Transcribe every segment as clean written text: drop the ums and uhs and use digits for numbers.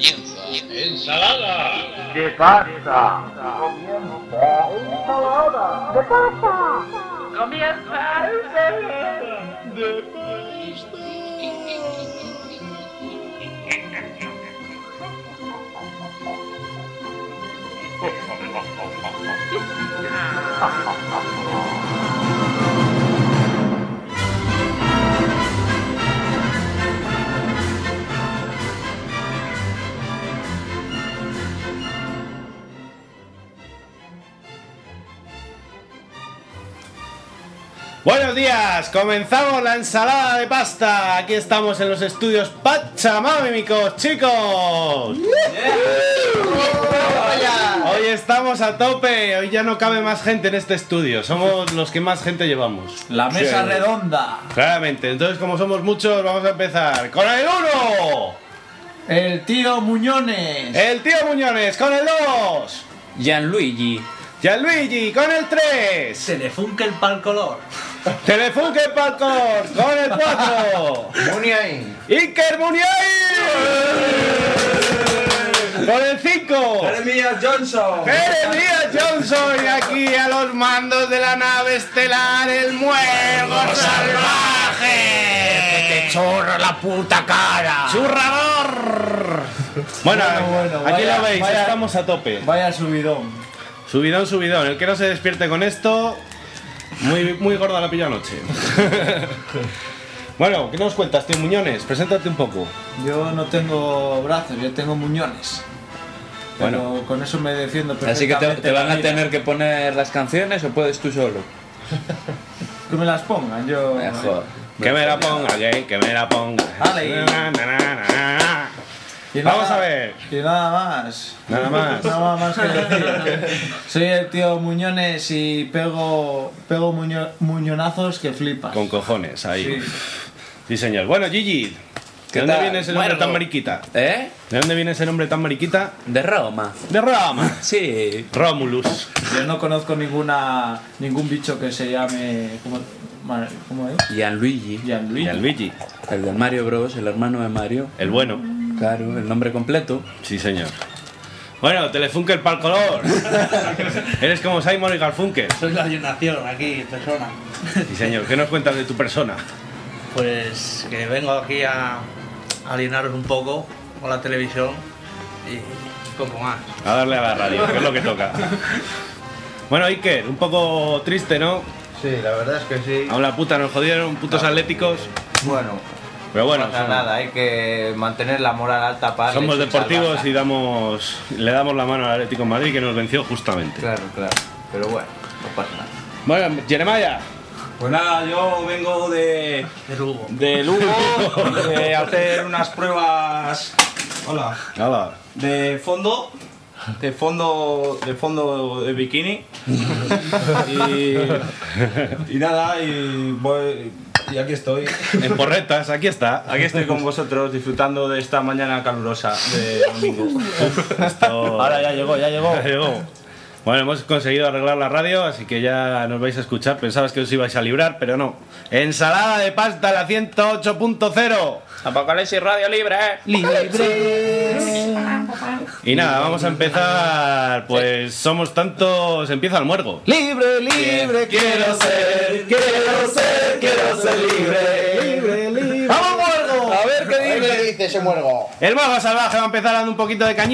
Comienza Ensalada de Pasta. Comienza Ensalada de Pasta. Comienza Ensalada de Pasta. Buenos días, comenzamos la ensalada de pasta. Aquí estamos en los estudios Pachamámicos, chicos. Hoy estamos a tope, hoy ya no cabe más gente en este estudio. Somos los que más gente llevamos. La mesa redonda. Claramente, entonces como somos muchos, vamos a empezar con el 1. El tío Muñones. El tío Muñones, con el 2. Gianluigi con el 3. Telefunkel pa'l color. Telefunken Palcor, con el 4. Muniain. Iker Muniain. Con el 5. Jeremías Johnson. Y aquí a los mandos de la nave estelar, el muergo salvaje. Que te chorra la puta cara. ¡Churrador! Bueno, aquí vaya, lo veis, vaya, estamos a tope. Vaya subidón. Subidón. El que no se despierte con esto, muy gorda la pilla anoche. Bueno, ¿qué nos cuentas, tío Muñones? Preséntate un poco. Yo no tengo brazos, yo tengo muñones. Pero Bueno. con eso me defiendo Así que perfectamente. te van a la vida. tener que poner las canciones o puedes tú solo. Que me las pongan, yo. Mejor. Que me la ponga, que me la ponga. Ale. Y Vamos a ver. Y nada más. Nada más. Que decir. Soy el tío Muñones y pego muñonazos que flipas. Con cojones, ahí. Sí. Sí, señor. Bueno, Gigi, ¿de ¿Qué dónde tal? viene ese nombre Muergo. tan mariquita? ¿Eh? ¿De dónde viene ese nombre tan mariquita? De Roma. De Roma. Sí. Romulus. Yo no conozco ningún bicho que se llame. ¿Cómo es? Gianluigi. Gianluigi. Y al Luigi, El de Mario Bros, el hermano de Mario. el bueno. Claro, el nombre completo. Sí, señor. Bueno, Telefunken pa'l color. Eres como Simon y Garfunkel. Soy la alienación aquí en persona. Sí, señor. ¿Qué nos cuentas de tu persona? Pues que vengo aquí a alienaros un poco con la televisión y poco más. A darle a la radio, que es lo que toca. Bueno, Iker, un poco triste, ¿no? Sí, la verdad es que sí. A la puta nos jodieron, putos atléticos. Bueno, Pero bueno, no pasa nada, hay que mantener la moral alta para somos sin deportivos salvarla. y le damos la mano al Atlético de Madrid, que nos venció justamente. Claro. Pero bueno, no pasa nada. Bueno, Jeremiah. Pues nada, yo vengo de Lugo. Lugo, de hacer unas pruebas. Hola. Hola. De fondo de bikini. y nada, y aquí estoy. En porretas, aquí está. Aquí estoy con vosotros disfrutando de esta mañana calurosa de domingo. Esto... Ahora ya llegó. Ya llegó. Bueno, hemos conseguido arreglar la radio, así que ya nos vais a escuchar. Pensabas que os ibais a librar, pero no. Ensalada de pasta, la 108.0. Apocalipsis Radio Libre. Y nada, vamos a empezar. Pues somos tantos. Empieza el muergo. Libre, quiero ser libre. ¡Vamos, muergo! A ver qué dice. ¿Qué dice ese muergo? El muergo salvaje va a empezar dando un poquito de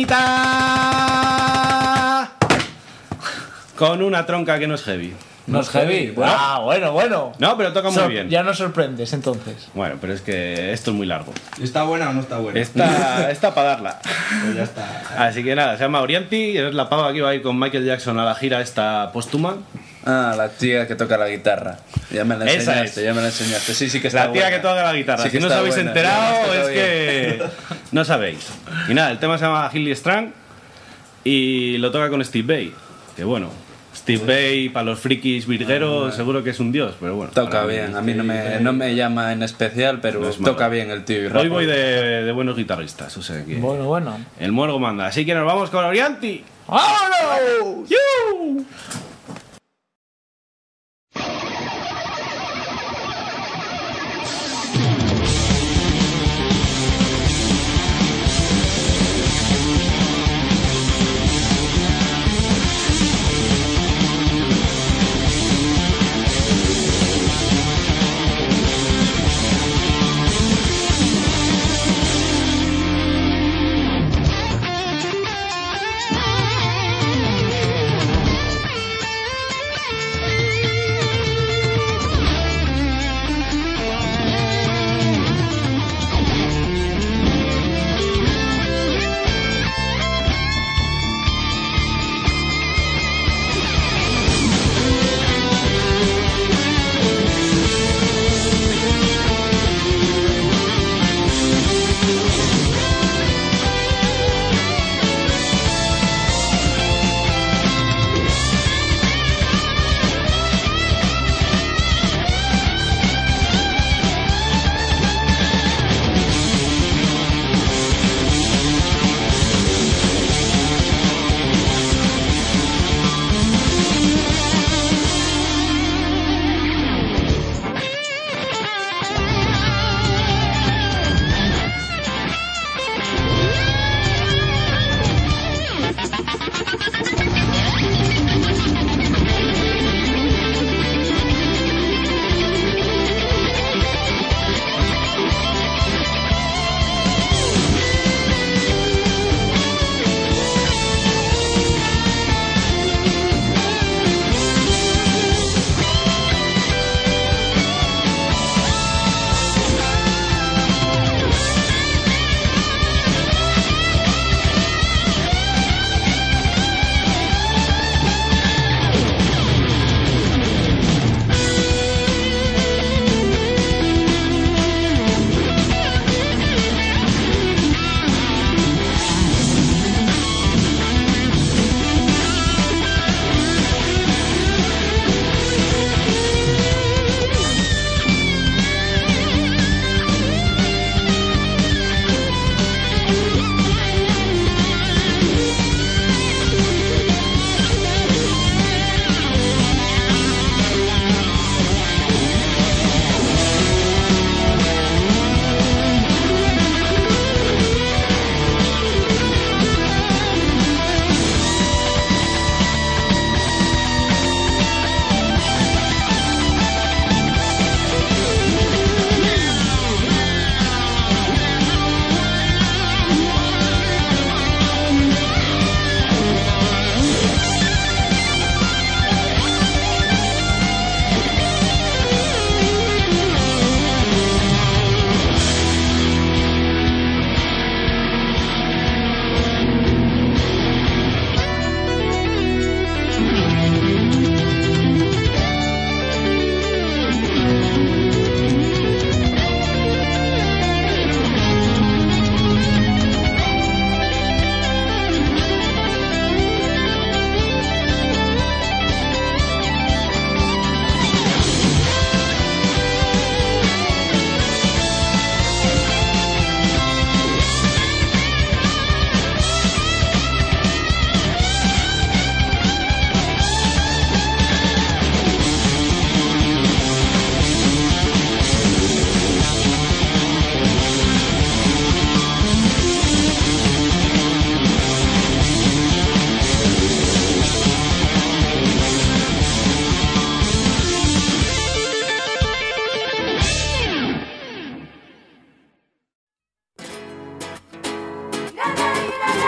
cañita. Con una tronca que no es heavy. No es heavy. Bueno. No, pero toca muy bien. Ya nos sorprendes entonces. Bueno, pero es que esto es muy largo. ¿Está buena o no está buena? Está para darla. Pues ya está. Así que nada, se llama Orianti, es la pava que va a ir con Michael Jackson a la gira esta póstuma. Ah, la tía que toca la guitarra. Ya me la Esa enseñaste, Sí, que está La tía buena. que toca la guitarra. Sí que Si no os está habéis buena. enterado, Ya, es está que no sabéis. Y nada, el tema se llama Hilly Strang y lo toca con Steve Vai. Que bueno, Steve Vai para los frikis virgueros seguro que es un dios, pero bueno. Toca para mí- bien, a mí no me llama en especial, pero No es malo. toca bien el tío. y Hoy rapa. voy de buenos guitarristas, o sea que Bueno. el muergo manda. Así que nos vamos con Orianti. ¡Vámonos! ¡Yu!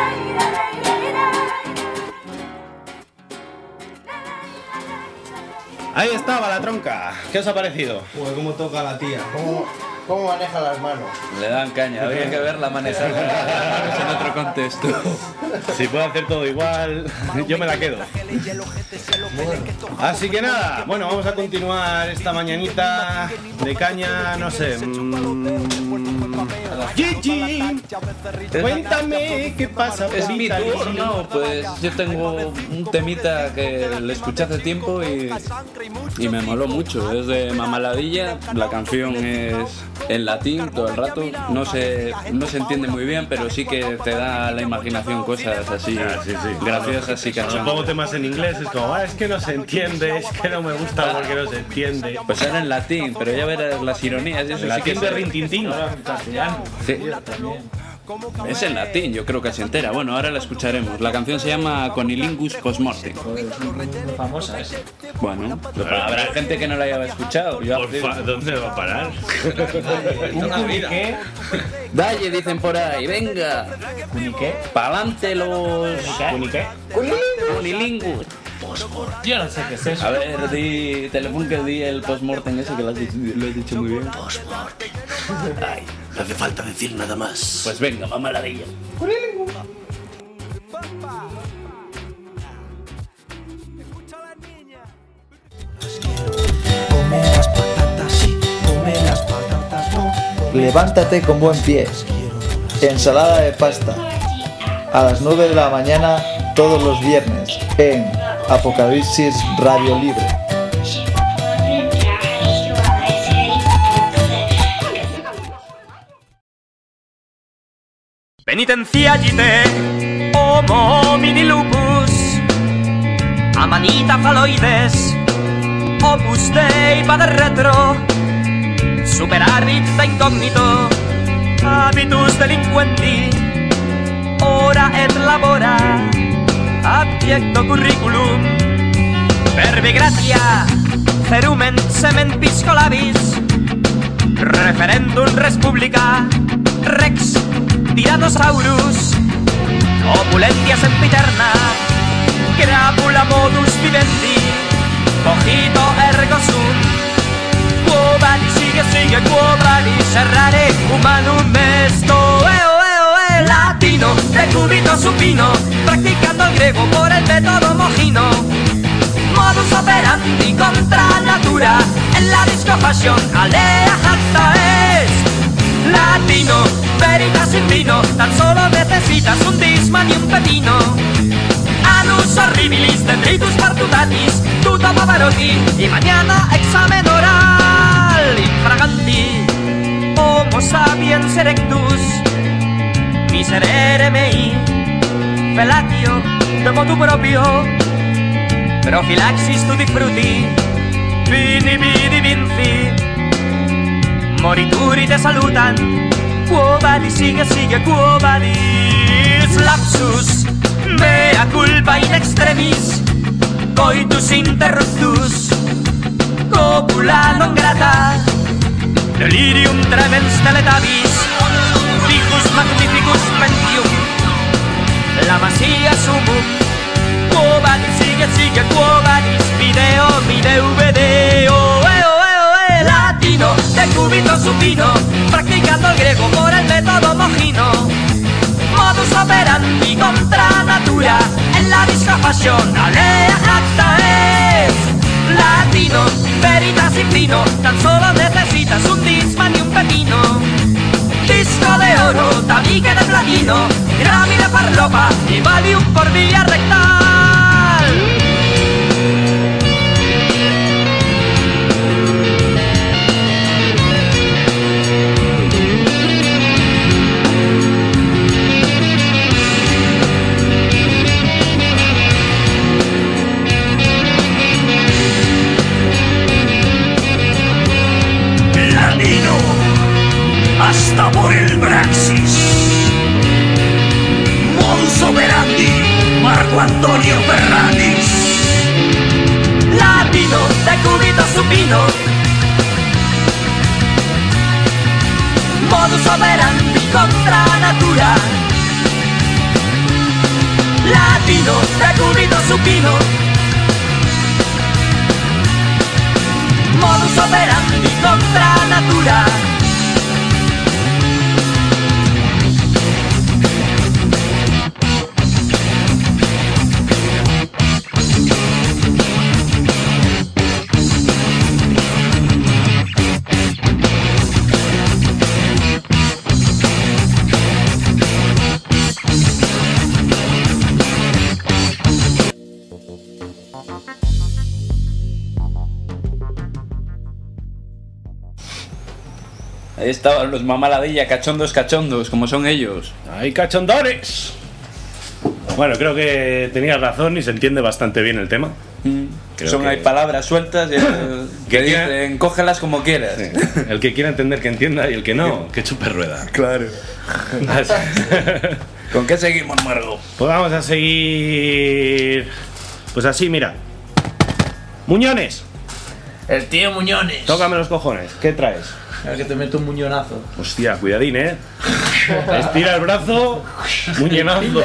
Ahí estaba la tronca. ¿Qué os ha parecido? Joder, cómo toca la tía. ¿Cómo maneja las manos? Le dan caña, habría que verla manejar en otro contexto. Si puedo hacer todo igual, yo me la quedo. Así que nada, bueno, vamos a continuar esta mañanita de caña, no sé. Gigi, cuéntame qué pasa por Es mi Italy. turno, pues yo tengo un temita que le escuché hace tiempo y me moló mucho. Es de Mamaladilla, la canción es en latín todo el rato, no se entiende muy bien, pero sí que te da la imaginación cosas así Sí. graciosas y Cuando pongo cachondas. temas en inglés es como, es que no se entiende, es que no me gusta porque no se entiende. Pues era en latín, pero ya verás las ironías y eso sí que Latín de se- Rintintín. Sí. Es en latín, yo creo casi entera. Bueno, ahora la escucharemos. La canción se llama Conilingus Postmortem. Famosa esa. Bueno, habrá gente que no la haya escuchado. Yo ¿Dónde va a parar? ¿Un cuniqué? Dalle, dicen por ahí, venga. ¿Cuniqué? Pa'lante los ¿Cuniqué? Conilingus. Yo no sé qué es eso. A ver, di Telefunken, di el postmortem ese que lo has dicho muy bien. Ay, no hace falta decir nada más. Pues venga, mamaladilla. Come las patatas, sí, come las patatas, no. Levántate con buen pie. Ensalada de pasta. A las 9 de la mañana todos los viernes en Apocalipsis Radio Libre. Penitenciagite, homo mini lupus, amanita faloides, opus dei padre retro, superavit da incognito, habitus delinquenti, ora et labora, abiecto curriculum, verbi gratia, cerumen semen piscolabis, referendum res publica, rex Tyrannosaurus, opulentia sempiterna, crapula modus vivendi, cogito ergo sum, quo vadis sigue, quo vadis errare humanum est, latino, decubito supino, practicando el griego por el método mojino, modus operandi contra natura, en la discopasión alea jacta es, latino, veritas sin vino, tan solo necesitas un disman y un pepino. Anus horribilis, dendritus partutatis, tuto pavarotti, y mañana examen oral. Infraganti, homo sapiens erectus, miserere mei, felatio, de motu proprio, profilaxis tu frutti, vini vidi vinci, morituri te salutan, quo vadis sigue, quo vadis lapsus, mea culpa in extremis, coitus interruptus, copula non grata, delirium tremens teletavis, ficus magnificus mentium, la masia sumum, quo vadis sigue, quo vadis video, latino, decubito supino, practicando el griego por el método mojino, modus operandi contra natura, en la discapasión alea acta es, latino, veritas sin vino, tan solo necesitas un disman y un pepino, disco de oro, tabique de platino, grami de farlopa y valium por vía rectal. Latino, hasta por el Braxis. Modus operandi, Marco Antonio Ferranis. Latino, decubito supino, modus operandi contra natura, opino. Modus operandi contra natura. Ahí estaban los mamaladilla, cachondos, como son ellos. ¡Ay, cachondones! Bueno, creo que tenías razón y se entiende bastante bien el tema. Hay palabras sueltas que dicen, cógelas como quieras. Sí. El que quiera entender que entienda y el que no, que chupe rueda. Claro. ¿Con qué seguimos, Margo? Pues vamos a seguir... Pues así, mira. Muñones. El tío Muñones. Tócame los cojones. ¿Qué traes? El que te meto un muñonazo. Hostia, cuidadín, Estira el brazo, muñonazo.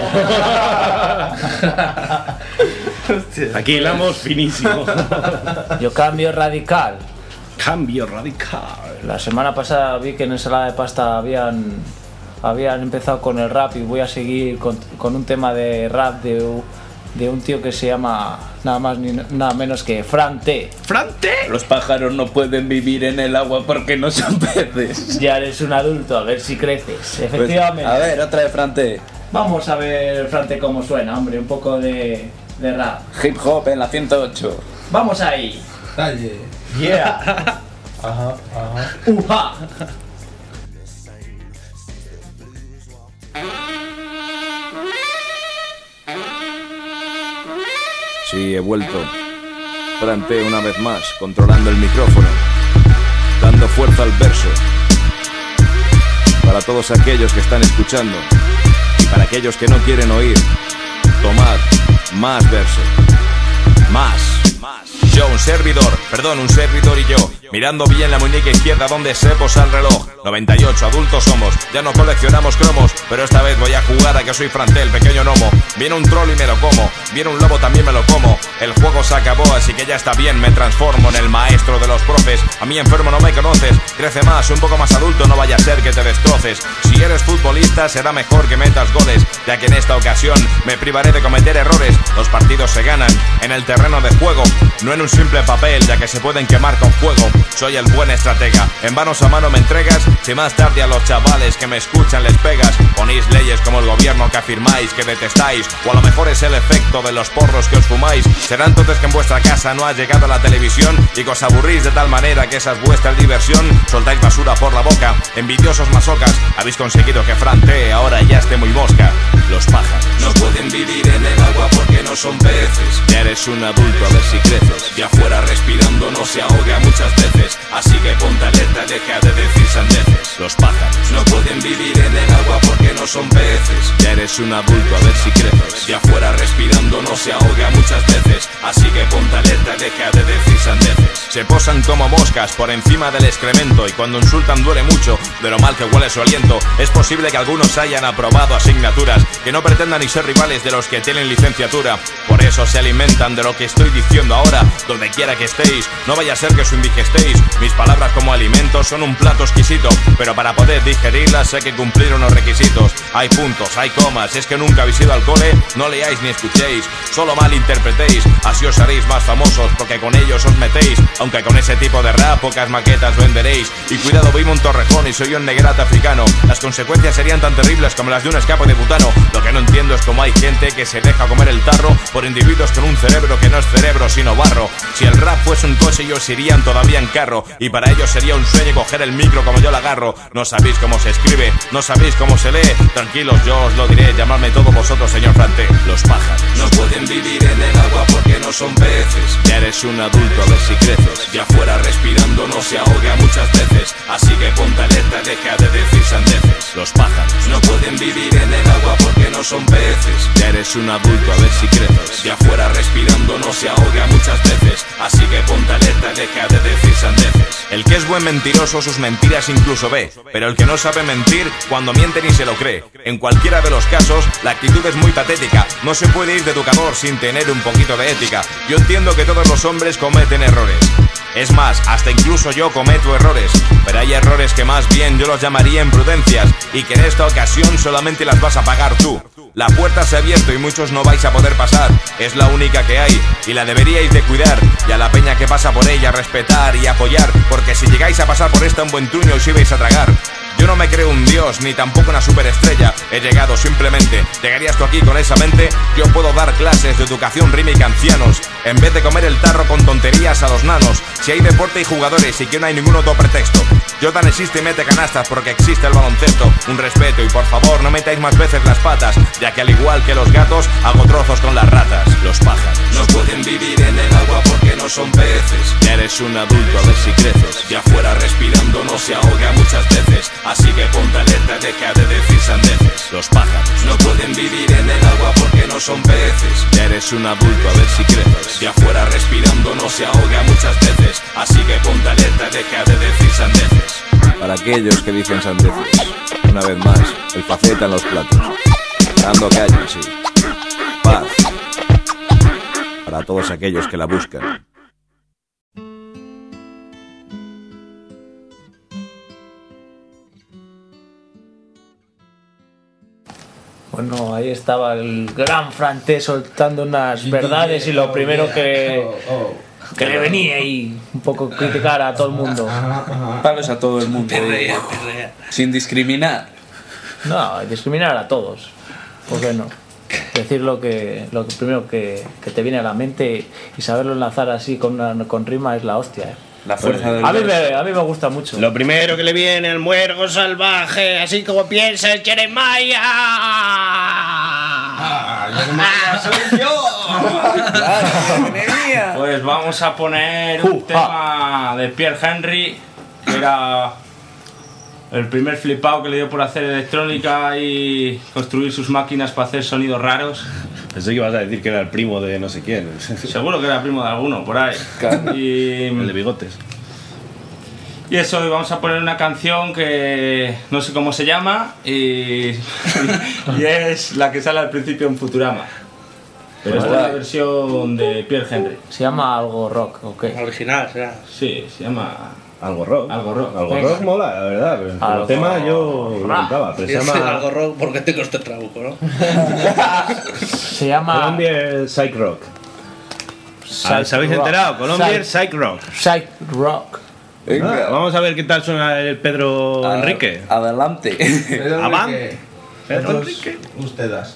Aquí hilamos finísimo. Yo cambio radical. Cambio radical. La semana pasada vi que en Ensalada de Pasta habían empezado con el rap y voy a seguir con un tema de rap de un tío que se llama nada más ni nada menos que Fran T. ¡Fran T! Los pájaros no pueden vivir en el agua porque no son peces. Ya eres un adulto, a ver si creces. Efectivamente. Pues, a ver, otra de Fran T. Vamos a ver Fran T cómo suena, hombre, un poco de rap. Hip hop en la 108. Vamos ahí. Calle. Yeah. Ajá. Uja. Sí, he vuelto. Fran T una vez más, controlando el micrófono, dando fuerza al verso. Para todos aquellos que están escuchando y para aquellos que no quieren oír, tomad más verso. Más. Yo, un servidor y yo, mirando bien la muñeca izquierda donde se posa el reloj. 98 adultos somos, ya no coleccionamos cromos, pero esta vez voy a jugar a que soy Fran T, el pequeño gnomo. Viene un troll y me lo como, viene un lobo también me lo como. El juego se acabó, así que ya está bien, me transformo en el maestro de los profes. A mí enfermo no me conoces, crece más, un poco más adulto, no vaya a ser que te destroces. Si eres futbolista será mejor que metas goles, ya que en esta ocasión me privaré de cometer errores. Los partidos se ganan en el terreno de juego, no en un simple papel, ya que se pueden quemar con fuego. Soy el buen estratega, en manos a mano me entregas. Si más tarde a los chavales que me escuchan les pegas, ponéis leyes como el gobierno que afirmáis que detestáis, o a lo mejor es el efecto de los porros que os fumáis. Será entonces que en vuestra casa no ha llegado la televisión y que os aburrís de tal manera que esa es vuestra diversión. Soltáis basura por la boca, envidiosos masocas, habéis conseguido que Fran T ahora ya esté muy mosca. Los pájaros no pueden vivir en el agua porque no son peces. Ya eres un adulto, a ver si creces. De afuera respirando no se ahoga muchas veces, así que ponte alerta, deja de decir sandeces. Los pájaros no pueden vivir en el agua porque no son peces. Ya eres un adulto, a ver si creces. De afuera respirando no se ahoga muchas veces, así que ponte alerta, deja de decir sandeces. Se posan como moscas por encima del excremento y cuando insultan duele mucho de lo mal que huele su aliento. Es posible que algunos hayan aprobado asignaturas que no pretendan ni ser rivales de los que tienen licenciatura. Por eso se alimentan de lo que estoy diciendo ahora, donde quiera que estéis. No vaya a ser que os indigestéis. Mis palabras como alimentos son un plato exquisito, pero para poder digerirlas hay que cumplir unos requisitos. Hay puntos, hay comas, es que nunca habéis ido al cole. No leáis ni escuchéis, solo malinterpretéis. Así os haréis más famosos porque con ellos os metéis. Aunque con ese tipo de rap pocas maquetas venderéis. Y cuidado, vivo un torrejón y soy un negrata africano. Las consecuencias serían tan terribles como las de un escape de butano. Lo que no entiendo es cómo hay gente que se deja comer el tarro por individuos con un cerebro que no es cerebro sino barro. Si el rap fuese un coche ellos irían todavía en carro, y para ellos sería un sueño coger el micro como yo lo agarro. No sabéis cómo se escribe, no sabéis cómo se lee. Tranquilos, yo os lo diré, llamadme todos vosotros señor Fran T. Los pájaros no pueden vivir en el agua porque no son peces. Ya eres un adulto, a ver si creces. De afuera respirando no se ahoga muchas veces, así que ponte alerta, deja de decir sandeces. Los pájaros no pueden vivir en el agua porque no son peces. Ya eres un adulto, a ver si creces. De afuera respirando no se ahoga muchas veces. Así que ponte alerta, deja de decir sandeces. El que es buen mentiroso sus mentiras incluso ve, pero el que no sabe mentir, cuando miente ni se lo cree. En cualquiera de los casos, la actitud es muy patética. No se puede ir de educador sin tener un poquito de ética. Yo entiendo que todos los hombres cometen errores. Es más, hasta incluso yo cometo errores. Pero hay errores que más bien yo los llamaría imprudencias, y que en esta ocasión solamente las vas a pagar tú. La puerta se ha abierto y muchos no vais a poder pasar. Es la única que hay y la deberíais de cuidar. Y a la peña que pasa por ella respetar y apoyar, porque si llegáis a pasar por esta un buen truño os ibais a tragar. Yo no me creo un dios, ni tampoco una superestrella. He llegado simplemente. ¿Llegarías tú aquí con esa mente? Yo puedo dar clases de educación rítmica a ancianos, en vez de comer el tarro con tonterías a los nanos. Si hay deporte y jugadores y que no hay ningún otro pretexto, Jordan existe y mete canastas porque existe el baloncesto. Un respeto y por favor no metáis más veces las patas, ya que al igual que los gatos, hago trozos con las ratas. Los pájaros no pueden vivir en el agua porque no son peces. Ya eres un adulto, a ver si creces. De afuera respirando no se ahoga muchas veces. Así que ponte alerta, deja de decir sandeces. Los pájaros no pueden vivir en el agua porque no son peces. Ya eres un adulto, a ver si creces. De afuera respirando no se ahoga muchas veces. Así que ponte alerta, deja de decir sandeces. Para aquellos que dicen sandeces, una vez más, el faceta en los platos. Dando calle, sí. Paz. Para todos aquellos que la buscan. Bueno, ahí estaba el gran francés soltando unas verdades y lo primero que le venía ahí un poco criticar a todo el mundo. Palos a todo el mundo. Sin discriminar. No, discriminar a todos. ¿Por qué no? Decir lo primero que te viene a la mente y saberlo enlazar así con rima es la hostia, La fuerza del a mí me gusta mucho. Lo primero que le viene al muergo salvaje, así como piensa el Jeremiah. ¡Soy yo! Pues vamos a poner un tema de Pierre Henry, que era el primer flipado que le dio por hacer electrónica y construir sus máquinas para hacer sonidos raros. Pensé que ibas a decir que era el primo de no sé quién. Seguro que era primo de alguno, por ahí. Y el de bigotes. Y eso, hoy vamos a poner una canción que no sé cómo se llama y es la que sale al principio en Futurama. Pero esta es la versión de Pierre Henry. ¿Se llama algo rock o qué? Original, será. Sí, se llama... Algo rock. Algo rock. Algo rock mola, la verdad. Pero el tema yo lo contaba. Pero se llama... Algo rock porque tengo este trabuco, ¿no? Se llama... Colombia Psych Rock. ¿Se habéis enterado? Colombia Psych Rock. Psych Rock. Venga. Vamos a ver qué tal suena el Pedro Enrique. Adelante. Avante. Pedro Enrique. Ustedes.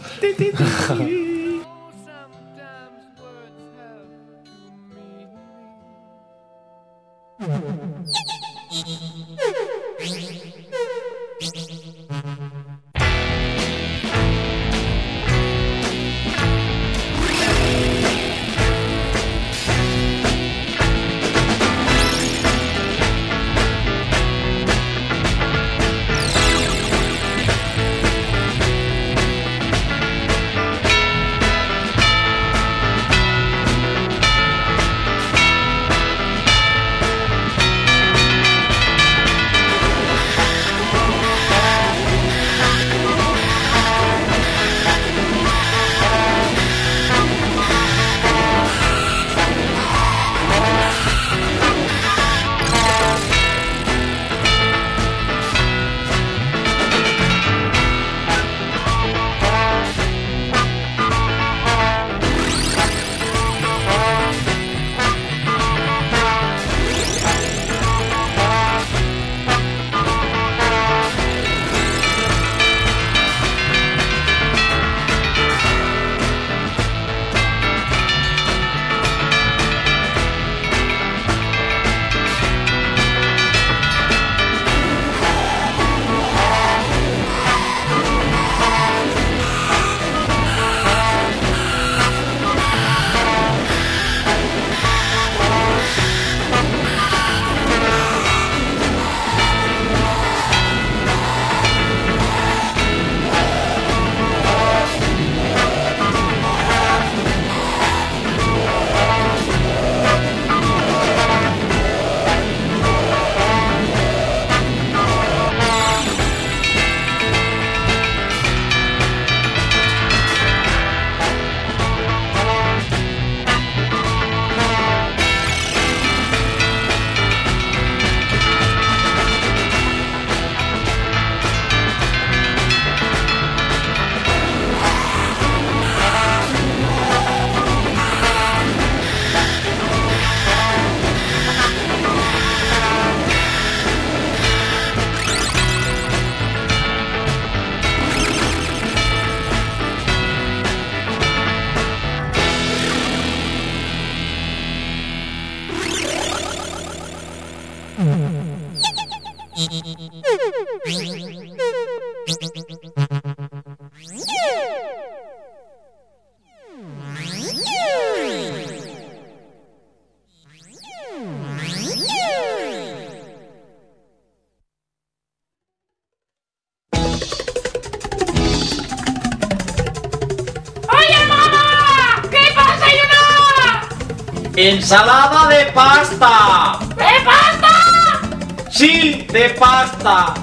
¡Ensalada de pasta! ¡De pasta! ¡Sí, de pasta!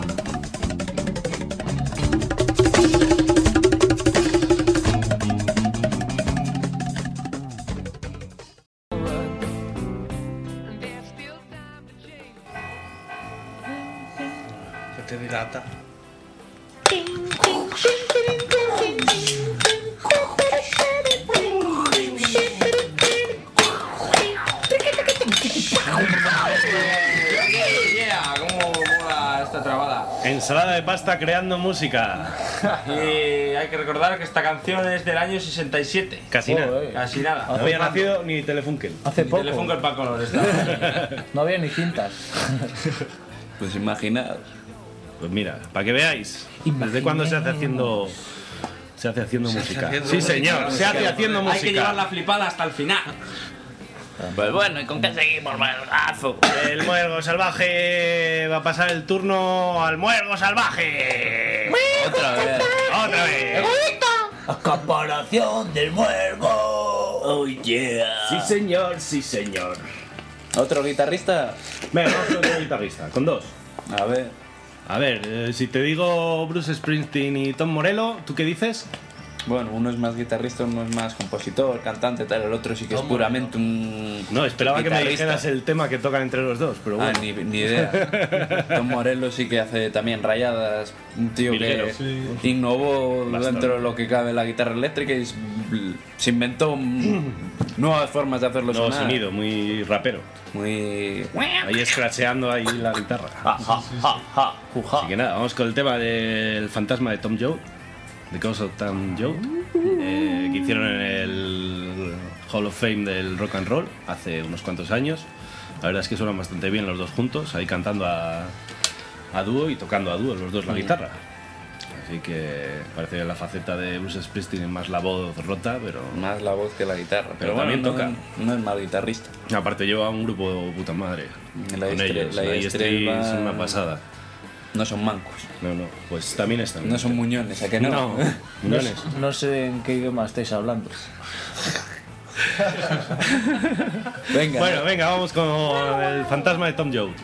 Se te dilata. ¿Cómo mola esta trabada? Ensalada de pasta creando música. Y hay que recordar que esta canción es del año 67. Casi nada. Casi nada. No había nacido ni Telefunken. Hace poco. Telefunken para colores. No había ni cintas. Pues imaginaos. Pues mira, para que veáis. ¿Desde cuándo se hace haciendo música? Sí, señor, se hace haciendo música. Hay que llevar la flipada hasta el final. Pues bueno, ¿y con qué seguimos, Muergazo? El muergo salvaje va a pasar el turno al muergo salvaje. Otra vez. Otra vez. Acaparación del muergo. Oh yeah. Sí, señor, sí, señor. ¿Otro guitarrista? Venga, vamos con otro guitarrista, con dos. A ver, si te digo Bruce Springsteen y Tom Morello, ¿tú qué dices? bueno, uno es más guitarrista, uno es más compositor, cantante, tal, el otro sí que es puramente un... No, esperaba que me guitarrista. dijeras el tema que tocan entre los dos, pero bueno. Ni idea. Tom Morello sí que hace también rayadas, un tío Virguero, que sí. innovó Bastante. dentro de lo que cabe la guitarra eléctrica y se inventó nuevas formas de hacerlo Nuevo sonar. sonido, muy rapero. Muy... Ahí escracheando ahí la guitarra. Así que nada, vamos con el tema del fantasma de Tom Joad, The Ghost of Tom Joad, que hicieron en el Hall of Fame del rock and roll hace unos cuantos años. La verdad es que suenan bastante bien los dos juntos, ahí cantando a dúo y tocando a dúo los dos la guitarra. Así que parece que la faceta de Bruce Springsteen es más la voz rota, pero... Más la voz que la guitarra. Pero bueno, también toca. No es mal guitarrista. Aparte lleva un grupo puta madre. La Con ellos, la Street es una pasada. No son mancos. No, pues también están. No son muñones, ¿a que no? No, muñones. No sé en qué idioma estáis hablando. Venga. Bueno, venga, vamos con el fantasma de Tom Joad.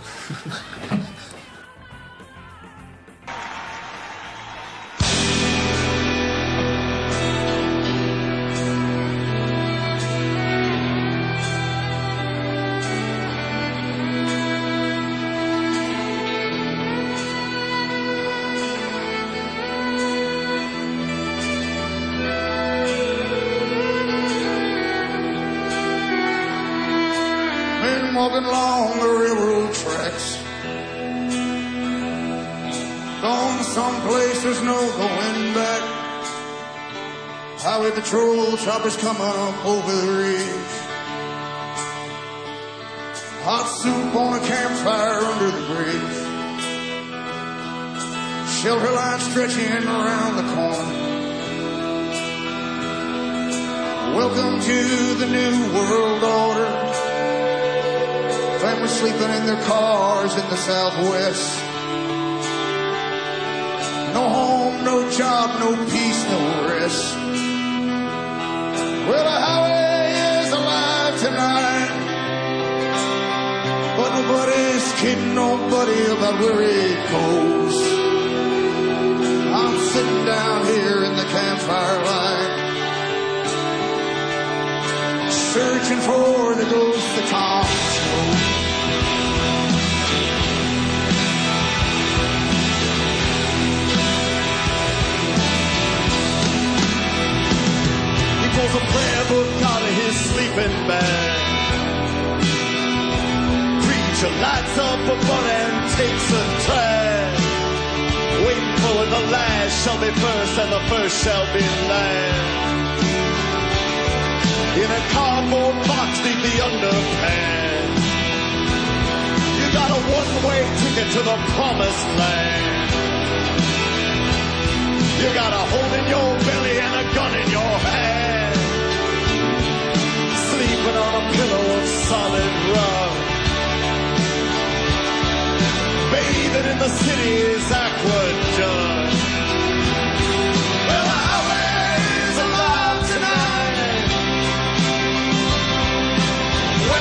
Been walking along the railroad tracks, gone someplace there's no going back. Highway patrol choppers coming up over the ridge, hot soup on a campfire under the bridge, shelter line stretching around the corner. Welcome to the new world order. Families sleeping in their cars in the Southwest. No home, no job, no peace, no rest. Well, the highway is alive tonight, but nobody's kidding nobody about where it goes. I'm sitting down here in the campfire light, searching for the ghost of Tom Joad. He pulls a prayer book out of his sleeping bag. Preacher lights up a butt and takes a drag, waiting for the last shall be first and the first shall be last. In a cardboard box neath the underpants, you got a one-way ticket to the promised land. You got a hole in your belly and a gun in your hand, sleeping on a pillow of solid rock, bathing in the city's aqueduct. Well, the highway is alive tonight,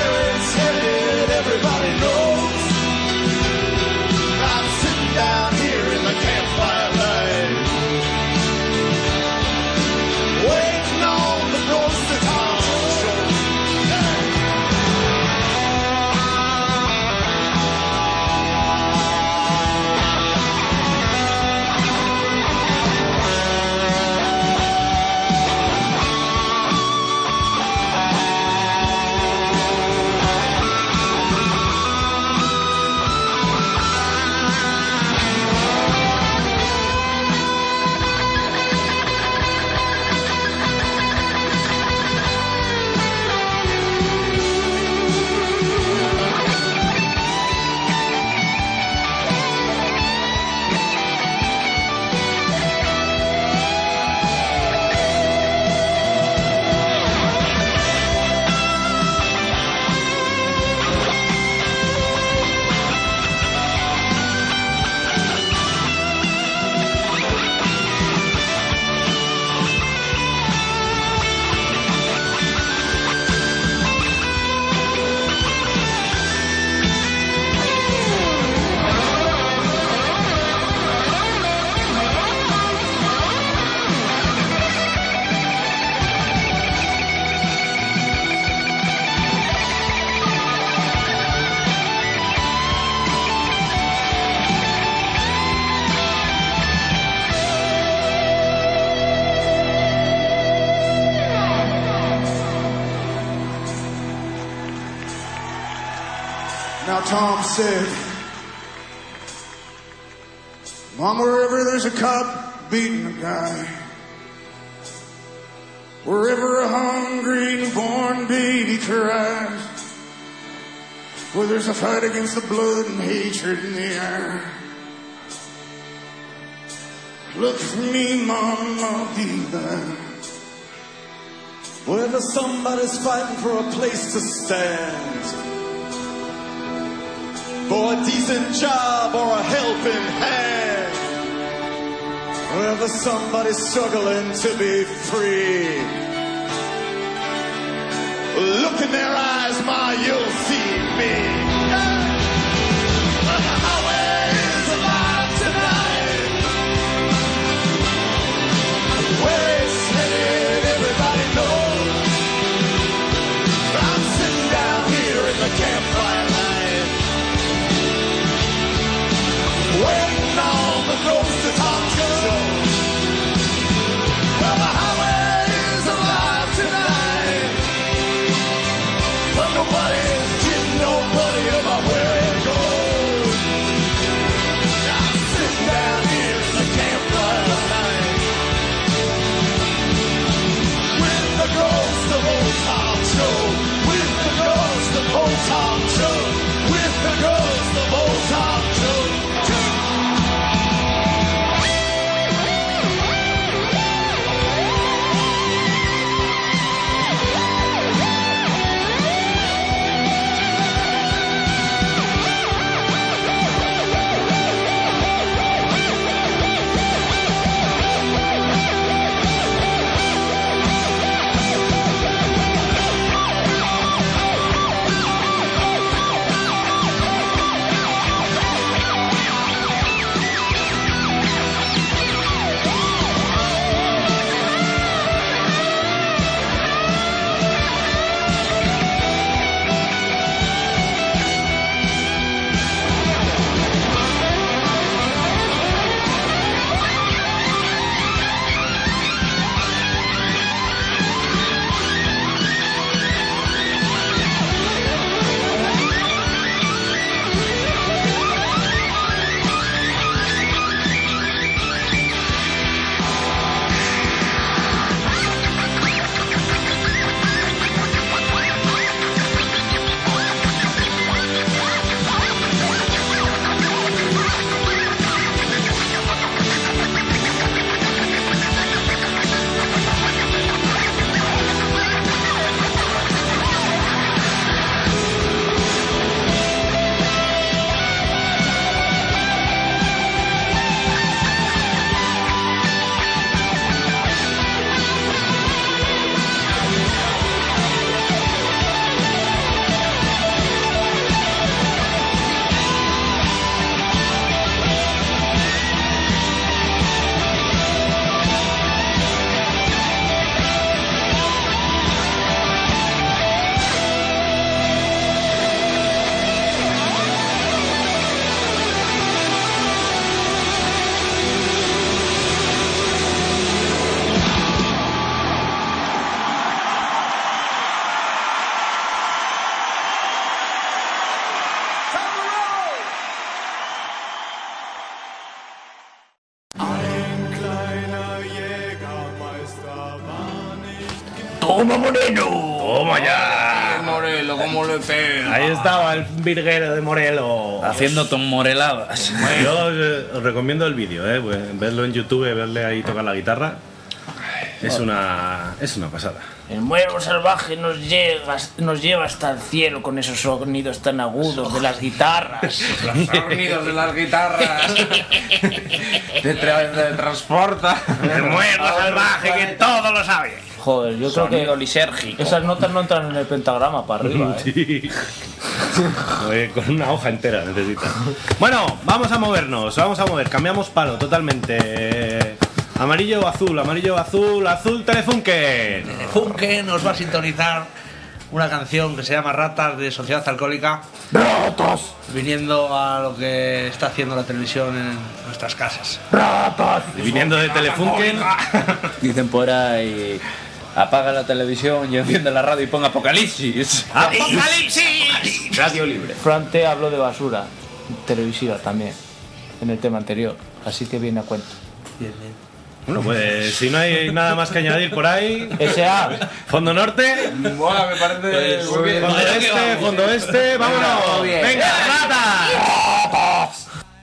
Tom said, Mom, wherever there's a cop beating a guy, wherever a hungry newborn baby cries, where there's a fight against the blood and hatred in the air, look for me, Mom, I'll be there. Wherever somebody's fighting for a place to stand, for a decent job or a helping hand, wherever somebody's struggling to be free, look in their eyes, Ma, you'll see me. The highway is alive tonight. Where it's headed, everybody knows. I'm sitting down here in the campfire light, waiting on the ghost to talk show. Well, the highway is alive tonight, but nobody's kidding nobody about where it goes. I'm sitting down here in the campfire night, with the ghost of old Tom Joe, with the ghost of old Tom Joe, with the ghost of old Tom Joe. ¡Toma, Moreno! ¡Toma ya! Morelo, ¿cómo le pega? Ahí estaba el virguero de Morelos. Haciendo moreladas. Yo os recomiendo el vídeo, verlo en YouTube, verle ahí tocar la guitarra. Es una pasada. El muero salvaje nos lleva hasta el cielo con esos sonidos tan agudos de las guitarras. Los sonidos de las guitarras. Te transporta. El muero salvaje que todo lo sabe. Joder, yo creo que lisérgico. Esas notas no entran en el pentagrama para arriba, Sí. Con una hoja entera necesitas. Bueno, vamos a movernos, cambiamos palo totalmente. Amarillo o azul, azul Telefunken. Telefunken nos va a sintonizar una canción que se llama Ratas, de Sociedad Alcohólica. ¡Ratas! Viniendo a lo que está haciendo la televisión en nuestras casas. ¡Ratas! Viniendo de Telefunken. Dicen por ahí: apaga la televisión y enciende la radio y pon Apocalipsis. ¡Apocalipsis! Radio Libre. Fran T habló de basura televisiva también en el tema anterior, así que viene a cuento. Bien, bien. Bueno, pues si no hay nada más que añadir por ahí. S.A. Fondo Norte. Buah, me parece muy bien. Fondo Este, vámonos. Venga, ratas.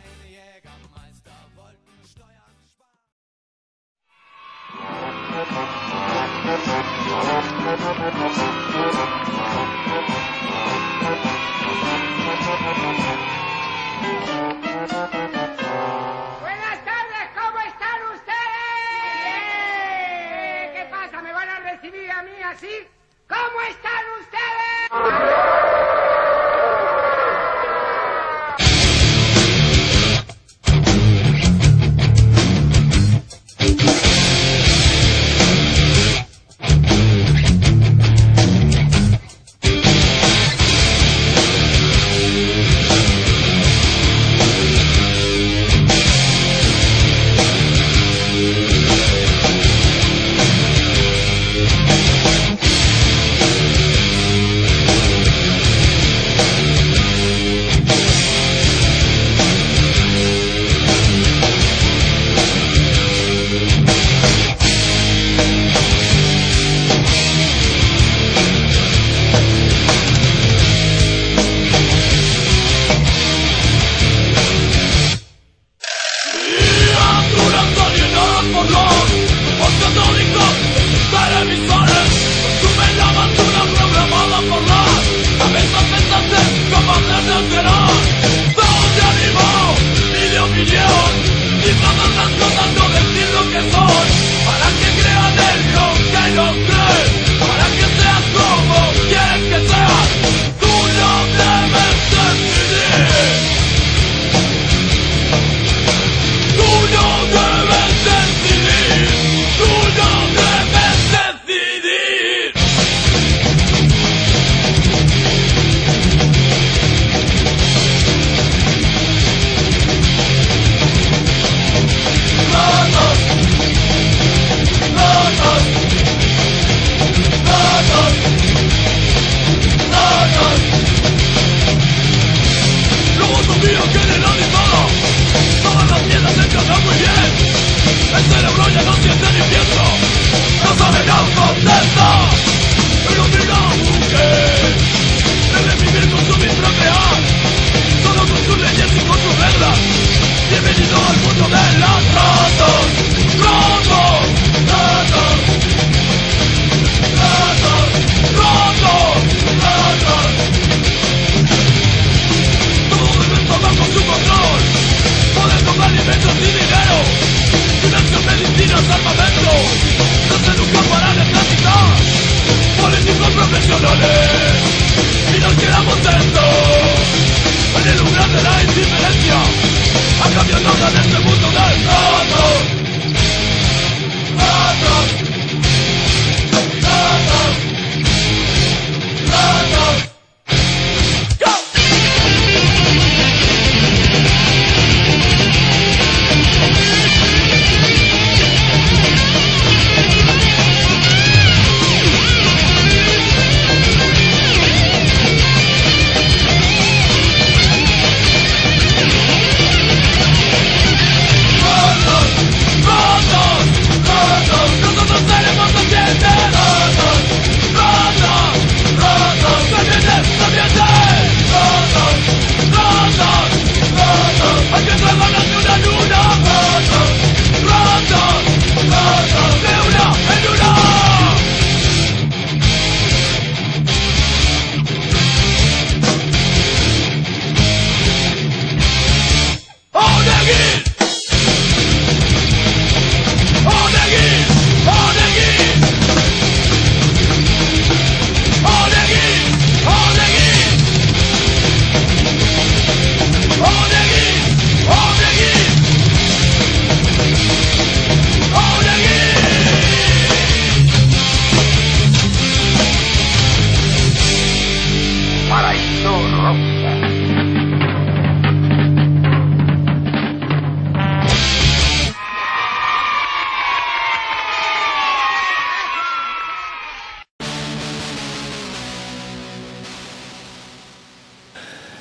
Buenas tardes, ¿cómo están ustedes? Bien. ¿Qué pasa? ¿Me van a recibir a mí así? ¿Cómo están ustedes?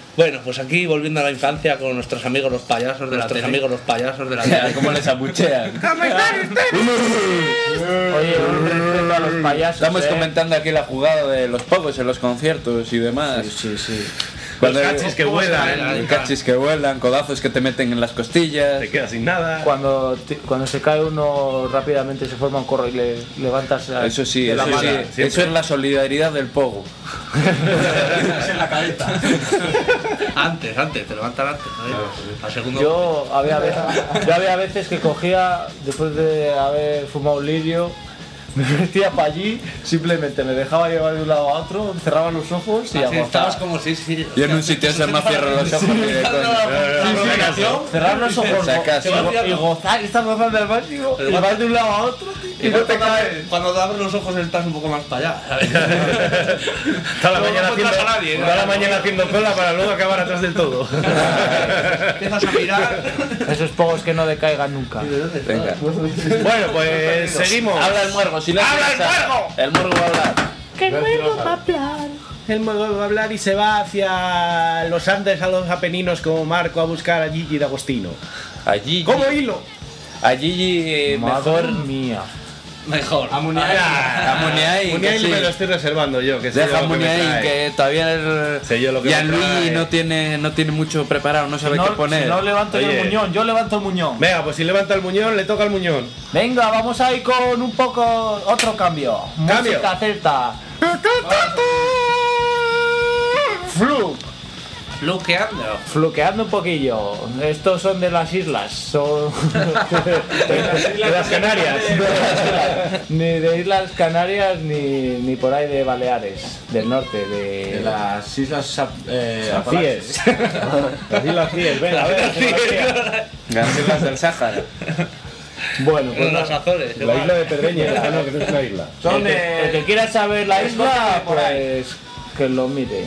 Bueno, pues aquí volviendo a la infancia con nuestros amigos los payasos de la tele. ¿Cómo les abuchean? ¿Cómo están ustedes? Oye, un respeto a los payasos. Estamos comentando aquí la jugada de los pogos en los conciertos y demás. Sí. Cuando Los cachis que vuelan. Cachis que vuelan, codazos que te meten en las costillas. Te quedas sin nada. Cuando se cae uno, rápidamente se forma un corro y le levantas Eso sí, de la eso, mano. sí. Eso es la solidaridad del pogo. en la cabeza. Antes, te levantan antes. Al segundo. Yo había veces que cogía, después de haber fumado lirio, me metía para allí, simplemente me dejaba llevar de un lado a otro, cerraba los ojos y estabas como si... Yo en un sitio se me cierro los ojos y de coño. Cerrar los ojos y gozar, estar gozando al máximo y vas de un lado a otro y no te caes. Cuando te abres los ojos estás un poco más para allá. Toda la mañana haciendo cola para luego acabar atrás del todo. Empiezas a mirar. Esos pogos que no decaigan nunca. Venga. Bueno, pues seguimos. Habla el muergo, si ¡Habla el muergo! El muergo va a hablar. ¿Qué muergo va a hablar? El muergo va a hablar y se va hacia los Andes, a los Apeninos como Marco a buscar a Gigi D'Agostino. A Gigi. ¿Cómo hilo? A Gigi Madre mía. Mejor. A Muniain. Muniain me lo estoy reservando yo. Que deja a Muniain, que todavía el Gianluigi no tiene mucho preparado, no sabe qué poner. Si no levanto yo el muñón, yo levanto el muñón. Venga, pues si levanta el muñón, le toca el muñón. Venga, vamos a ir con un poco otro cambio. Música celta. Fluqueando un poquillo. Estos son de las islas. Son de las Canarias. Ni de Islas Canarias ni por ahí de Baleares, del norte. De las Islas Cíes. Las Islas Cíes, venga, las Islas del Sáhara. Bueno, pues las Azores. La isla de Pedreña, no, que no es una isla. El que quiera saber la isla, pues que lo mire.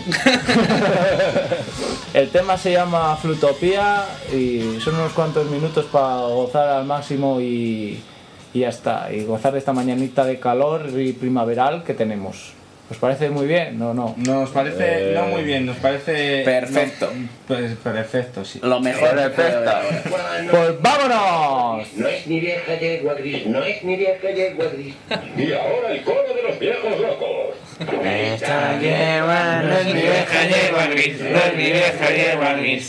El tema se llama Flutopía y son unos cuantos minutos para gozar al máximo y ya está. Y gozar de esta mañanita de calor y primaveral que tenemos. ¿Os parece muy bien? No. Nos parece no muy bien, nos parece perfecto. Pues perfecto, sí. Lo mejor perfecto. Pues vámonos. No es ni vieja yegua gris, no es ni vieja yegua gris. Y ahora el coro de los viejos locos. Esta yegua no es ni vieja yegua gris, no es ni vieja yegua gris.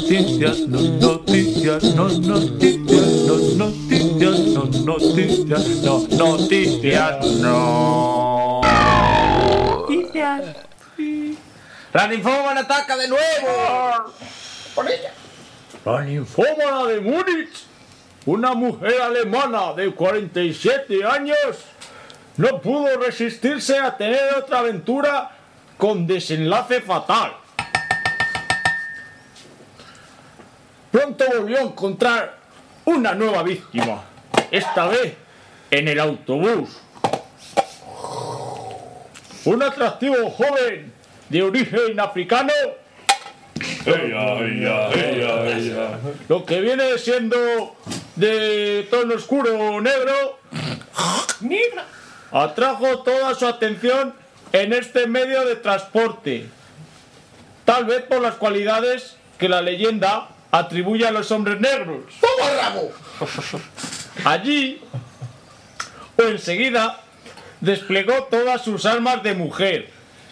noticias, no noticias, no noticias, no noticias, no noticias, no noticias, no. ¡La ninfómana ataca de nuevo! ¡Por ella! La ninfómana de Múnich, una mujer alemana de 47 años, no pudo resistirse a tener otra aventura con desenlace fatal. Pronto volvió a encontrar una nueva víctima, esta vez en el autobús. Un atractivo joven de origen africano, lo que viene siendo de tono oscuro negro, atrajo toda su atención en este medio de transporte, tal vez por las cualidades que la leyenda atribuye a los hombres negros. ¡Toma rabo! Allí, o enseguida, desplegó todas sus armas de mujer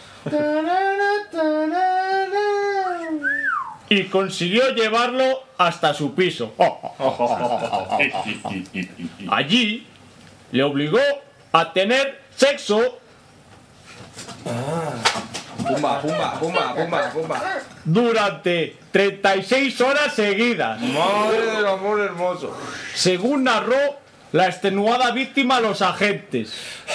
y consiguió llevarlo hasta su piso. Allí le obligó a tener sexo Pumba, pumba, pumba, pumba, pumba. durante 36 horas seguidas. Madre del amor hermoso. Según narró la extenuada víctima a los agentes.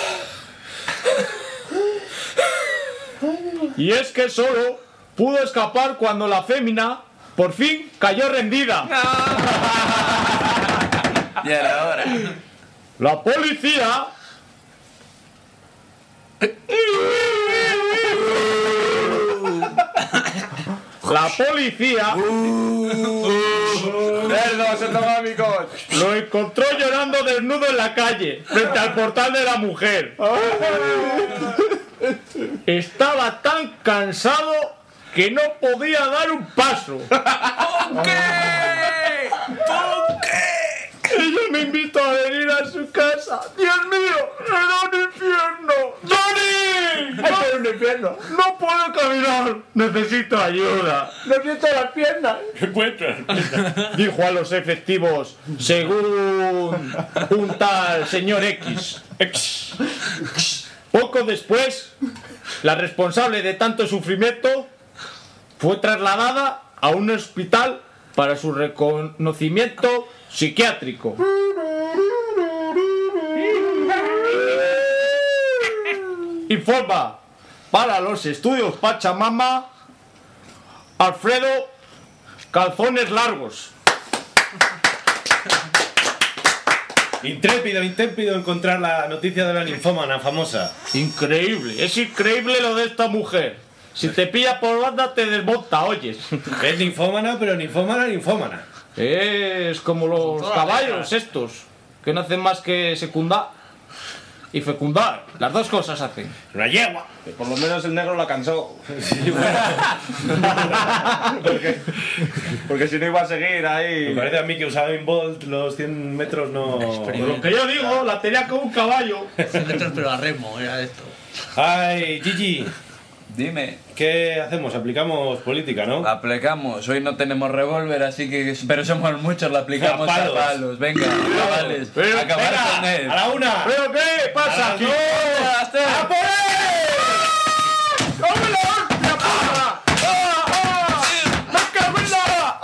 Y es que solo pudo escapar cuando la fémina por fin cayó rendida. Ya era hora. La policía lo encontró llorando desnudo en la calle, frente al portal de la mujer. Estaba tan cansado que no podía dar un paso. ¿Por qué? ¿Por qué? Ella me invitó a venir a su casa. ¡Dios mío! ¡Era un infierno! ¡Johnny! ¡Es un infierno! ¡No puedo caminar! ¡Necesito ayuda! ¡Necesito las piernas! Dijo a los efectivos, según un tal señor X. Poco después, la responsable de tanto sufrimiento fue trasladada a un hospital para su reconocimiento psiquiátrico. Informa para los estudios Pachamama Alfredo Calzones Largos. Intrépido encontrar la noticia de la ninfómana famosa. Increíble, es increíble lo de esta mujer. Si te pilla por banda te desmonta, oyes. Es ninfómana, pero ninfómana. Es como los caballos estos, que no hacen más que secundar y fecundar. Las dos cosas hacen. Una yegua. Que por lo menos el negro la cansó. Porque si no iba a seguir ahí. Me parece a mí que Usain Bolt los 100 metros no... Lo que yo digo, la tenía como un caballo. 100 metros pero a remo era esto. Ay, Gigi. Dime. ¿Qué hacemos? Aplicamos política, ¿no? Aplicamos. Hoy no tenemos revólver, así que... Pero somos muchos, la aplicamos A palos. Venga, chavales. Acabar con él. ¡A la una! ¿Pero qué pasa aquí? ¡A por él! ¡Dame la hostia, puta! ¡Me cago en la!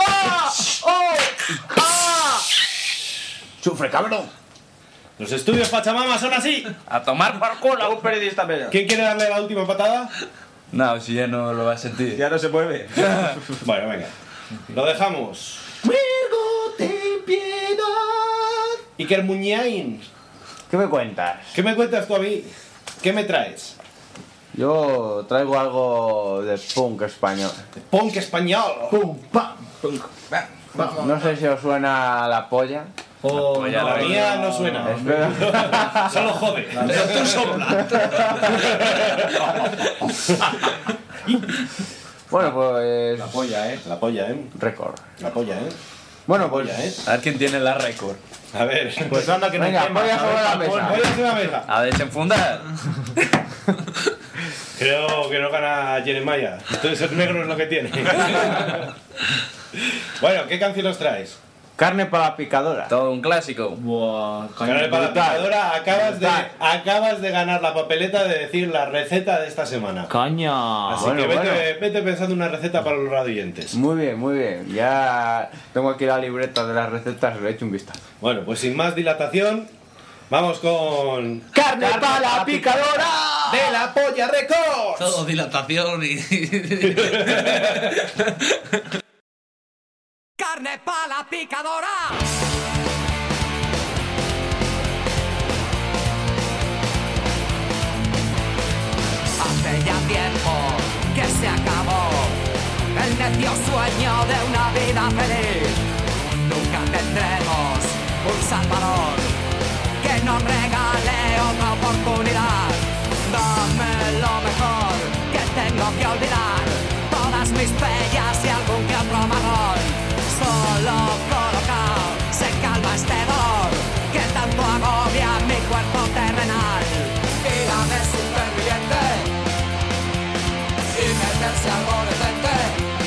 ¡Sufre, cabrón! Los estudios Pachamama son así. A tomar por culo. Un periodista medio. ¿Quién quiere darle la última patada? No, si ya no lo va a sentir. Ya no se mueve. Bueno, venga. Lo dejamos. Virgo, ten piedad. Iker Muñain. ¿Qué me cuentas? ¿Qué me cuentas tú a mí? ¿Qué me traes? Yo traigo algo de punk español. Punk español. Pum, pam, punk. No sé si os suena la polla. Oh, no, la mía no suena. Espera. Solo jode. Tú sopla. Bueno, pues... La polla, ¿eh? La polla, ¿eh? Récord. La polla, ¿eh? Bueno, pues... A ver quién tiene la récord. A ver. Pues anda que no Venga, quema, polla sobre la ¿sabes? mesa. Polla sobre la mesa. A desenfundar. Creo que no gana Jeremiah. Entonces el negro es lo que tiene. Bueno, ¿qué canción os traes? Carne para la picadora. Todo un clásico. Buah, Carne para la picadora, acabas de ganar la papeleta de decir la receta de esta semana. Caña. Así que vete pensando una receta para los radioyentes. Muy bien, muy bien. Ya tengo aquí la libreta de las recetas, le he hecho un vistazo. Bueno, pues sin más dilatación, vamos con... ¡Carne para la picadora! ¡De la Polla Records! Todo dilatación y... Carne pa' la picadora. Hace ya tiempo que se acabó el necio sueño de una vida feliz. Nunca tendremos un salvador que nos regale otra oportunidad. Dame lo mejor que tengo que olvidar, todas mis pellas y algún que otro marrón. Solo colocado se calma este dolor que tanto agobia mi cuerpo terrenal. Vida de superviviente y meterse algo decente.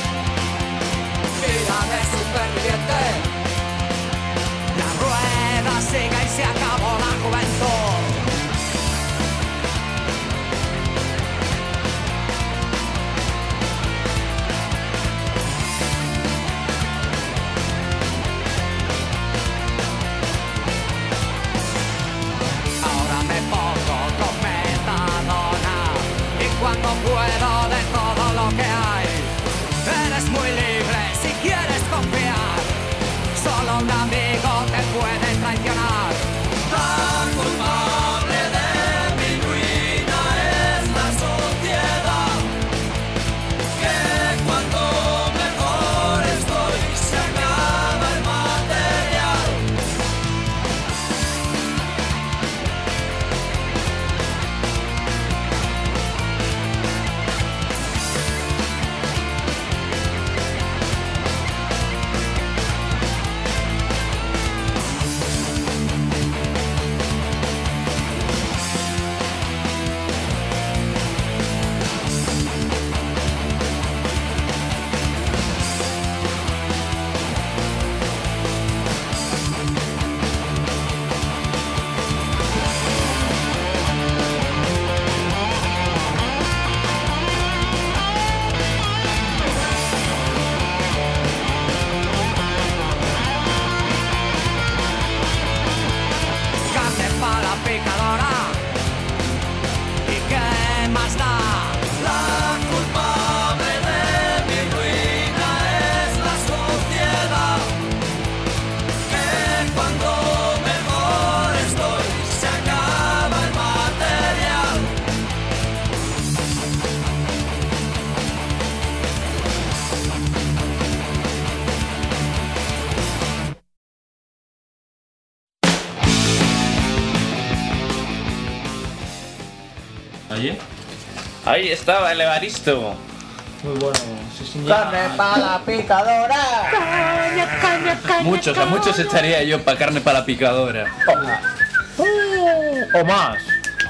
Vida de superviviente. La rueda sigue y se acabó la juventud. Cuando puedo de todo lo que hay, eres muy libre si quieres confiar. Solo un amigo te puede traicionar. La culpable de mi ruina es la sociedad, que cuando mejor estoy se acaba el material. Ahí estaba el Evaristo. Muy bueno, sí señor. ¡Carne para la picadora! Muchos, a muchos echaría yo para carne para la picadora. O más.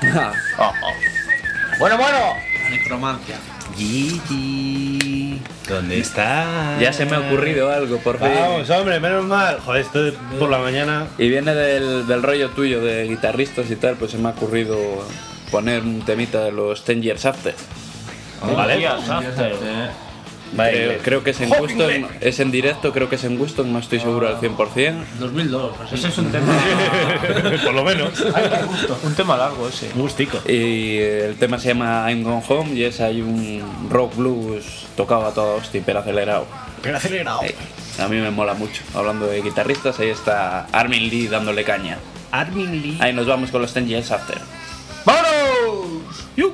Bueno. Necromancia. Gigi, ¿dónde está? Ya se me ha ocurrido algo, por fin. Vamos, hombre, menos mal. Joder, esto por la mañana. Y viene del rollo tuyo de guitarristas y tal, pues se me ha ocurrido poner un temita de los 10 Years After. Vale. Creo que es en Houston, es en directo, creo que es en Houston, no estoy seguro al 100%. 2002. Ese es un tema. Por lo menos. Un tema largo ese. Gustico. Y el tema se llama I'm Gone Home y es ahí un rock blues tocado a toda hostia, pero acelerado. A mí me mola mucho. Hablando de guitarristas, ahí está Armin Lee dándole caña. Armin Lee. Ahí nos vamos con los 10 Years After. ¡Vámonos! ¡Yu!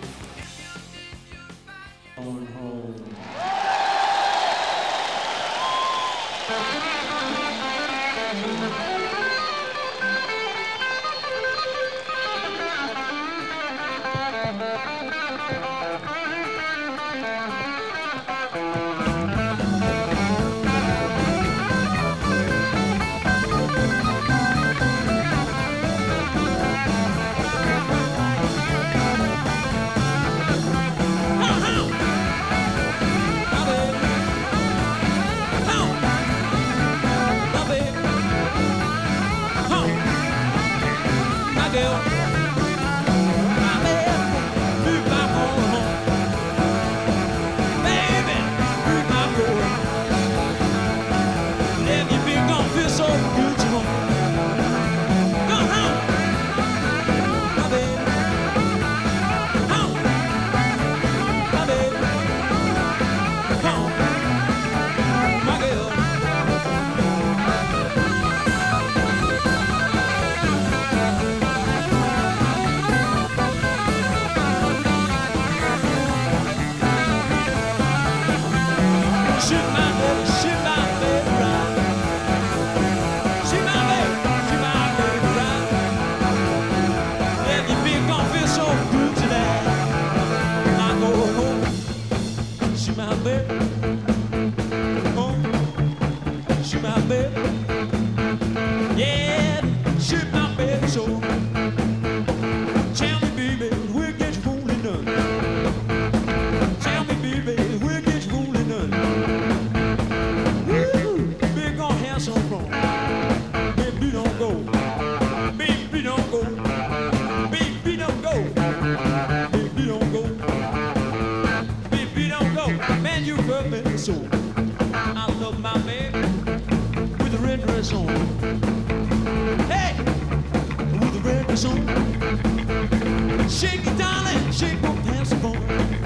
dress on. Hey, with the red dress on. Shake it, darling, shake your pants on.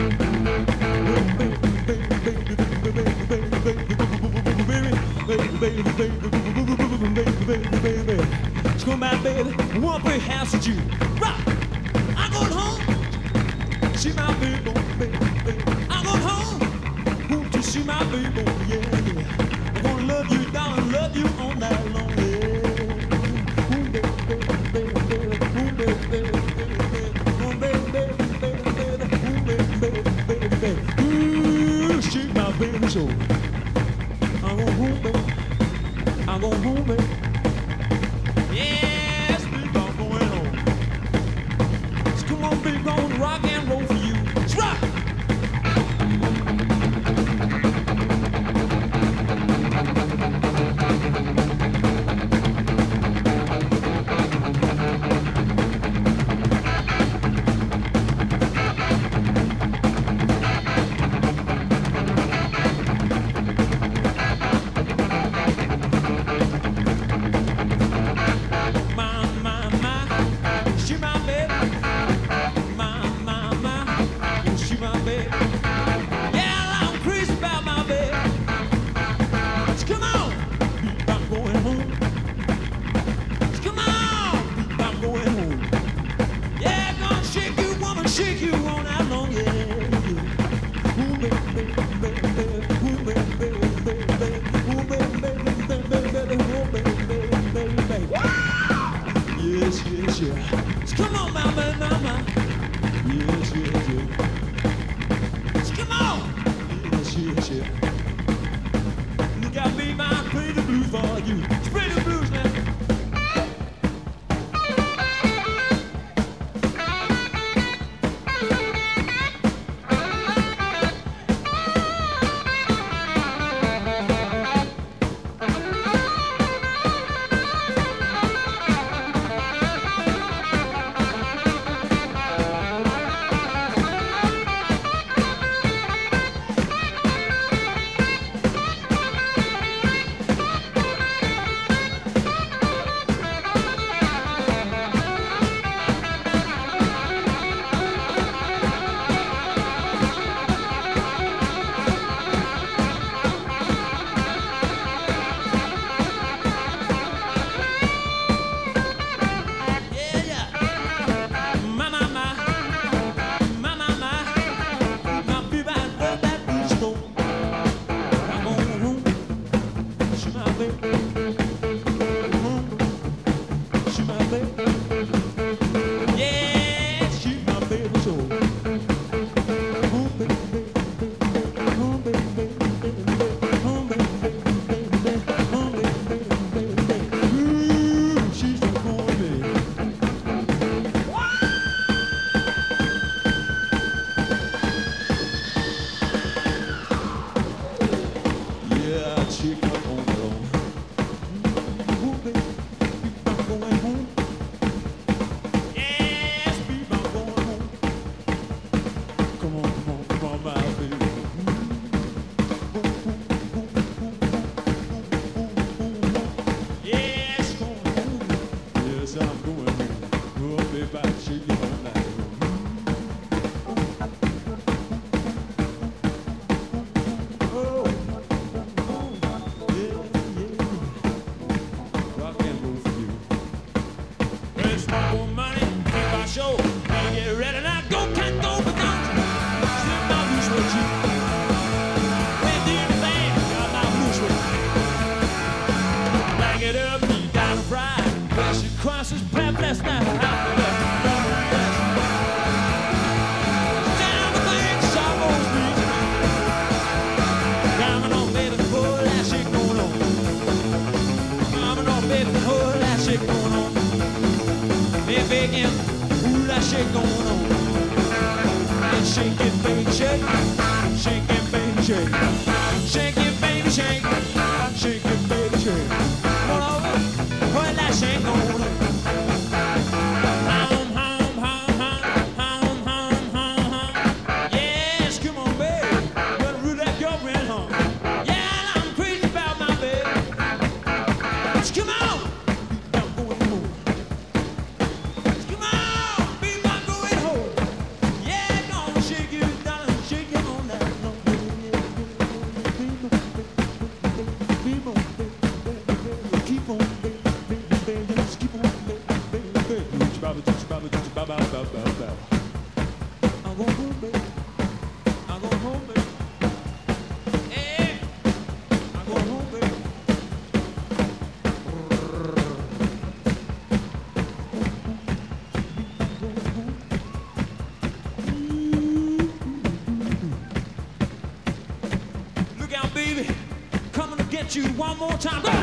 Baby, come back, baby. One big house with you. Rock. I'm going home. See my baby, baby. I'm going home. Want to see my baby, yeah, yeah. I'm gonna love you, darling, love you all night long, yeah. Ooh, shake my baby so. I'm gonna home, baby. I'm gonna home, baby. Yes, baby, I'm going home. So come on, baby, gonna rock and roll for you. Let's rock! Yes, yes, yes. Come on, mama, mama. Yes, yes, yes. Come on. Yes, yes, yes. Look at me, man. Play the blues for you. Play the blues, man. you one more time. Go!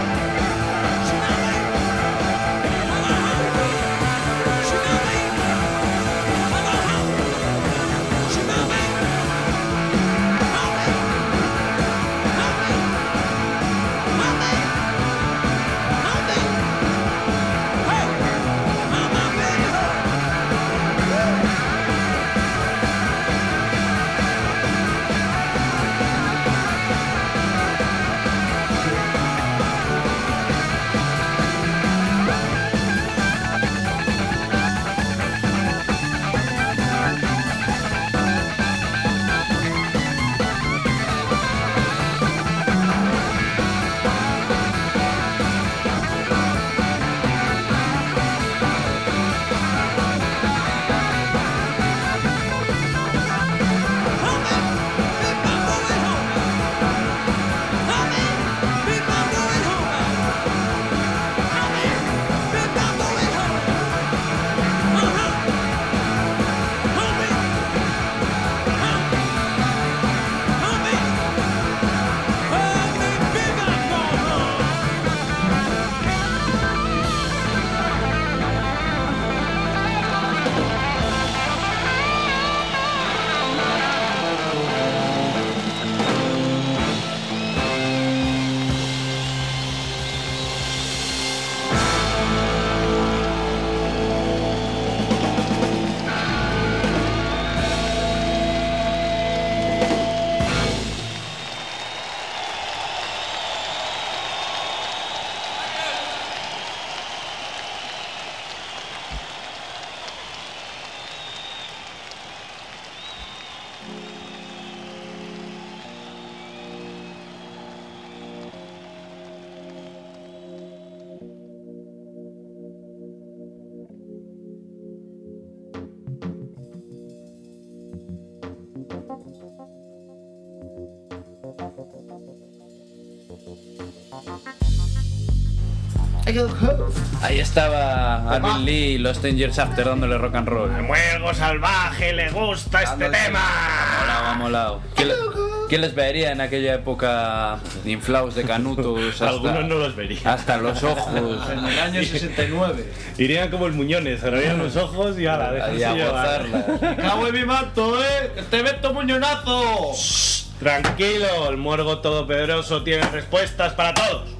Ahí estaba Arvin Lee y los 10 Years After dándole rock and roll. Muergo salvaje, le gusta este tema. Ha molado. ¿Quién les vería en aquella época inflados de canutos? Algunos no los vería. Hasta los ojos. En el año 69. Irían como el Muñones, cerrarían los ojos y ahora dejarse a llevar. Me cago en mi manto, que te meto muñonazo. Tranquilo, el muergo todopoderoso tiene respuestas para todos.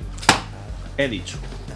He dicho.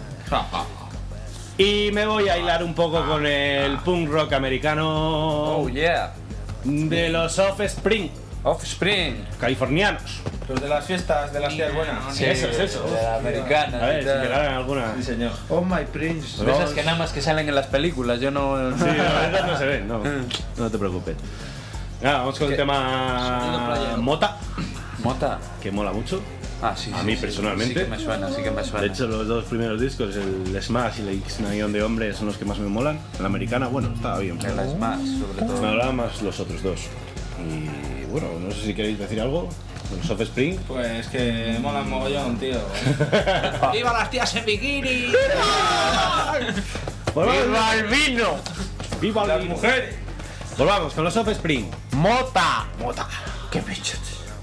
Y me voy a hilar un poco con el punk rock americano. Oh yeah. De los Offspring. Offspring. Californianos. Los de las fiestas de las tías buenas. Sí, eso. De la americana. A ver, si llegaran alguna. Sí, señor. Oh my prince. De esas que nada más que salen en las películas, yo no. Sí, esas no se ven, no te preocupes. Nada, vamos con el tema Mota. Mota. Que mola mucho. Ah, sí, a mí personalmente. Sí que me suena, sí que me suena. De hecho, los dos primeros discos, el Smash y la X-Nación de Hombre, son los que más me molan. La americana, bueno, estaba bien. El Smash, sobre todo. Me hablaba más los otros dos. Y bueno, no sé si queréis decir algo. Los Offspring. Pues que molan mogollón, tío. ¡Viva las tías en bikini! ¡Viva el vino! ¡Viva las mujeres! Volvamos con los Offspring. ¡Mota! ¡Mota! ¡Qué bicho!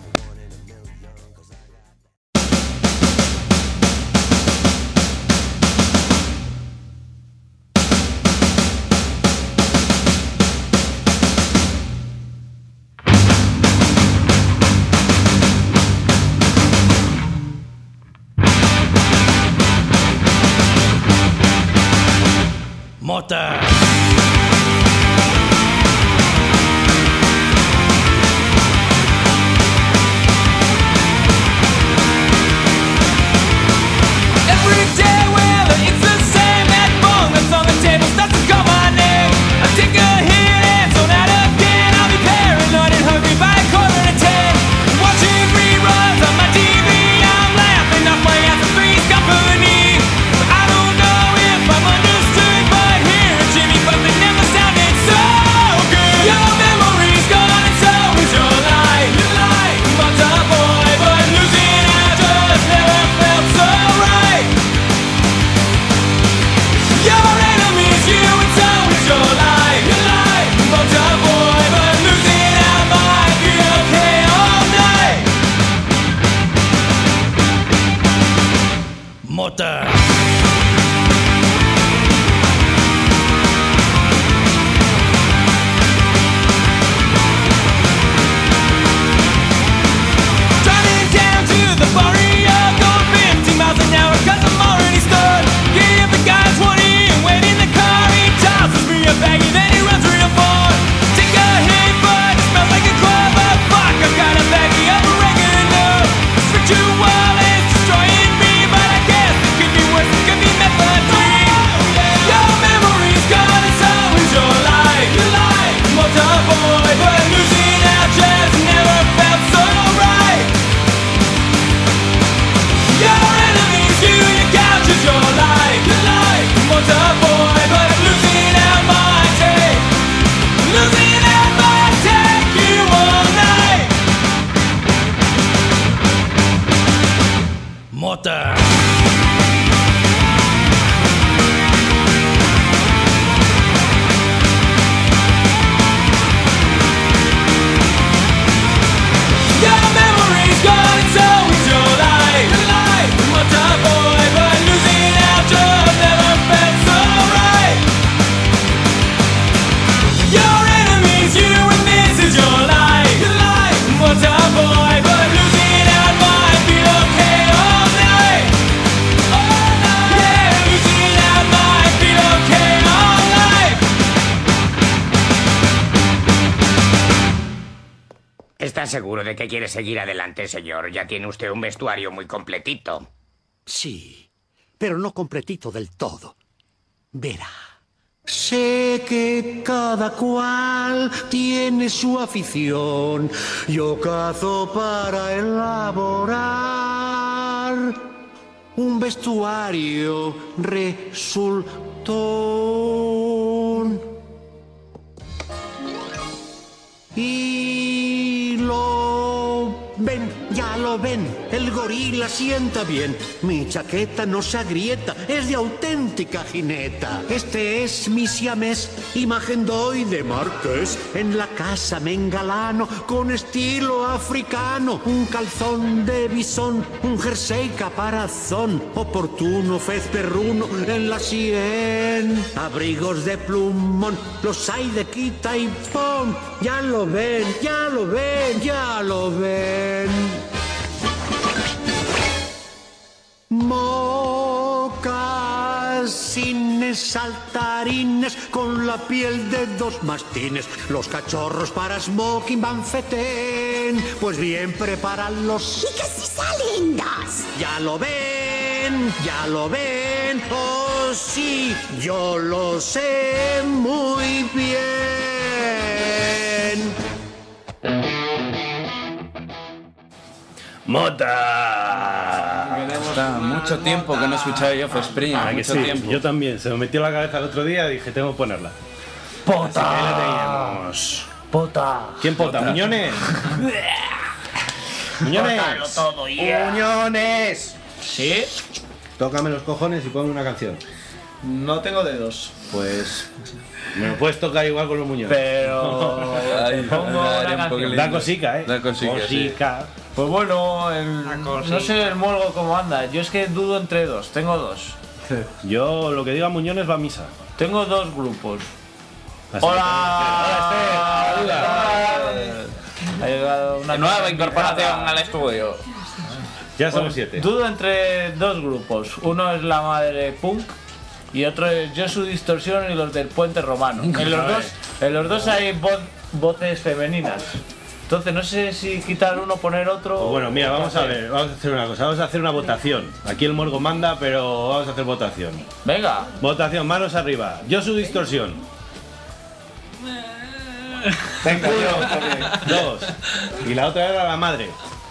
Mota. ¿Está seguro de que quiere seguir adelante, señor? Ya tiene usted un vestuario muy completito. Sí, pero no completito del todo. Verá. Sé que cada cual tiene su afición. Yo cazo para elaborar un vestuario resultón. Y lo ven, ya lo ven, el gorila sienta bien. Mi chaqueta no se agrieta, es de auténtica jineta. Este es mi siamés, imagen doy de marqués. En la casa me engalano con estilo africano. Un calzón de bisón, un jersey caparazón, oportuno fez perruno en la sien. Abrigos de plumón, los hay de quita y pon. Ya lo ven, ya lo ven, ya lo ven. Mocasines, saltarines con la piel de dos mastines. Los cachorros para smoking van fetén. Pues bien, prepáralos. ¿Y que si salen dos? Ya lo ven, ya lo ven. Oh, sí, yo lo sé muy bien. ¡Mota! Está mucho tiempo que no escuchaba yo Offspring. Ah, que Mucho sí, tiempo. yo también. Se me metió en la cabeza el otro día y dije, tengo que ponerla. ¡Pota! Así que ahí la teníamos. ¡Pota! ¿Quién pota? ¿Muñones? ¡Muñones! Pótalo todo, yeah. ¡Muñones! ¿Sí? Tócame los cojones y ponme una canción. No tengo dedos. Pues me lo puedes tocar igual con los muñones. Pero Ay, pongo una canción. Da cosica, ¿eh? Da cosica, cosica. Pues bueno, no sé el muergo cómo anda. Yo es que dudo entre dos. Tengo dos. Yo lo que diga Muñones va a misa. Tengo dos grupos. Así ¡Hola! Ha llegado una nueva incorporación al estudio. Ya somos 7. Dudo entre dos grupos. Uno es la madre punk y otro es Josu Distorsión y los del Puente Romano. En los dos hay voces femeninas. Entonces no sé si quitar uno, poner otro. Pues bueno, mira, vamos a ver, vamos a hacer una cosa, vamos a hacer una votación. Aquí el morgo manda, pero vamos a hacer votación. Venga. Votación, manos arriba. Yo su distorsión. Venga, Dos. Y la otra era la madre.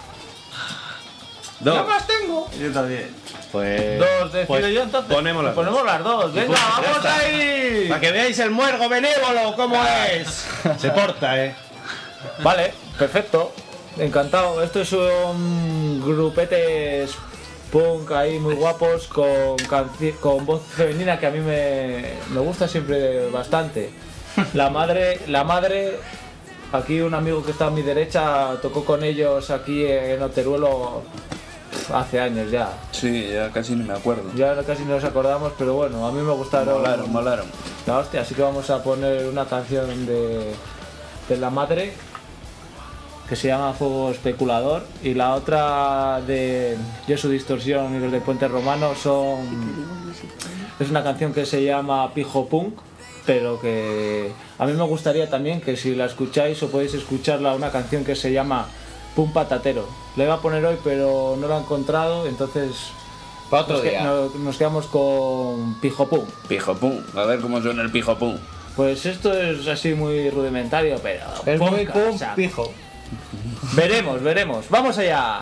Dos. ¿Qué más tengo? Yo también. Pues. Dos, decido yo entonces. Ponemos las dos. Venga, vamos ahí. Para que veáis el muergo benévolo, cómo es. Se porta, Vale, perfecto. Encantado. Estos son grupetes punk ahí muy guapos con voz femenina que a mí me gusta siempre bastante. La madre, aquí un amigo que está a mi derecha tocó con ellos aquí en Oteruelo hace años ya. Sí, ya casi no me acuerdo. Ya casi no nos acordamos, pero bueno, a mí me gustaron. Molaron. La hostia, así que vamos a poner una canción de la madre que se llama Fuego Especulador y la otra de Josu Distorsión y los del Puente Romano es una canción que se llama Pijo Punk, pero que a mí me gustaría también que si la escucháis o podéis escucharla, una canción que se llama Pum Patatero. La iba a poner hoy pero no la he encontrado, entonces para otro día. Nos quedamos con Pijo Pum. Pijo Pum, a ver cómo suena el Pijo Pum. Pues esto es así muy rudimentario, pero es muy pum, pijo. Veremos. ¡Vamos allá!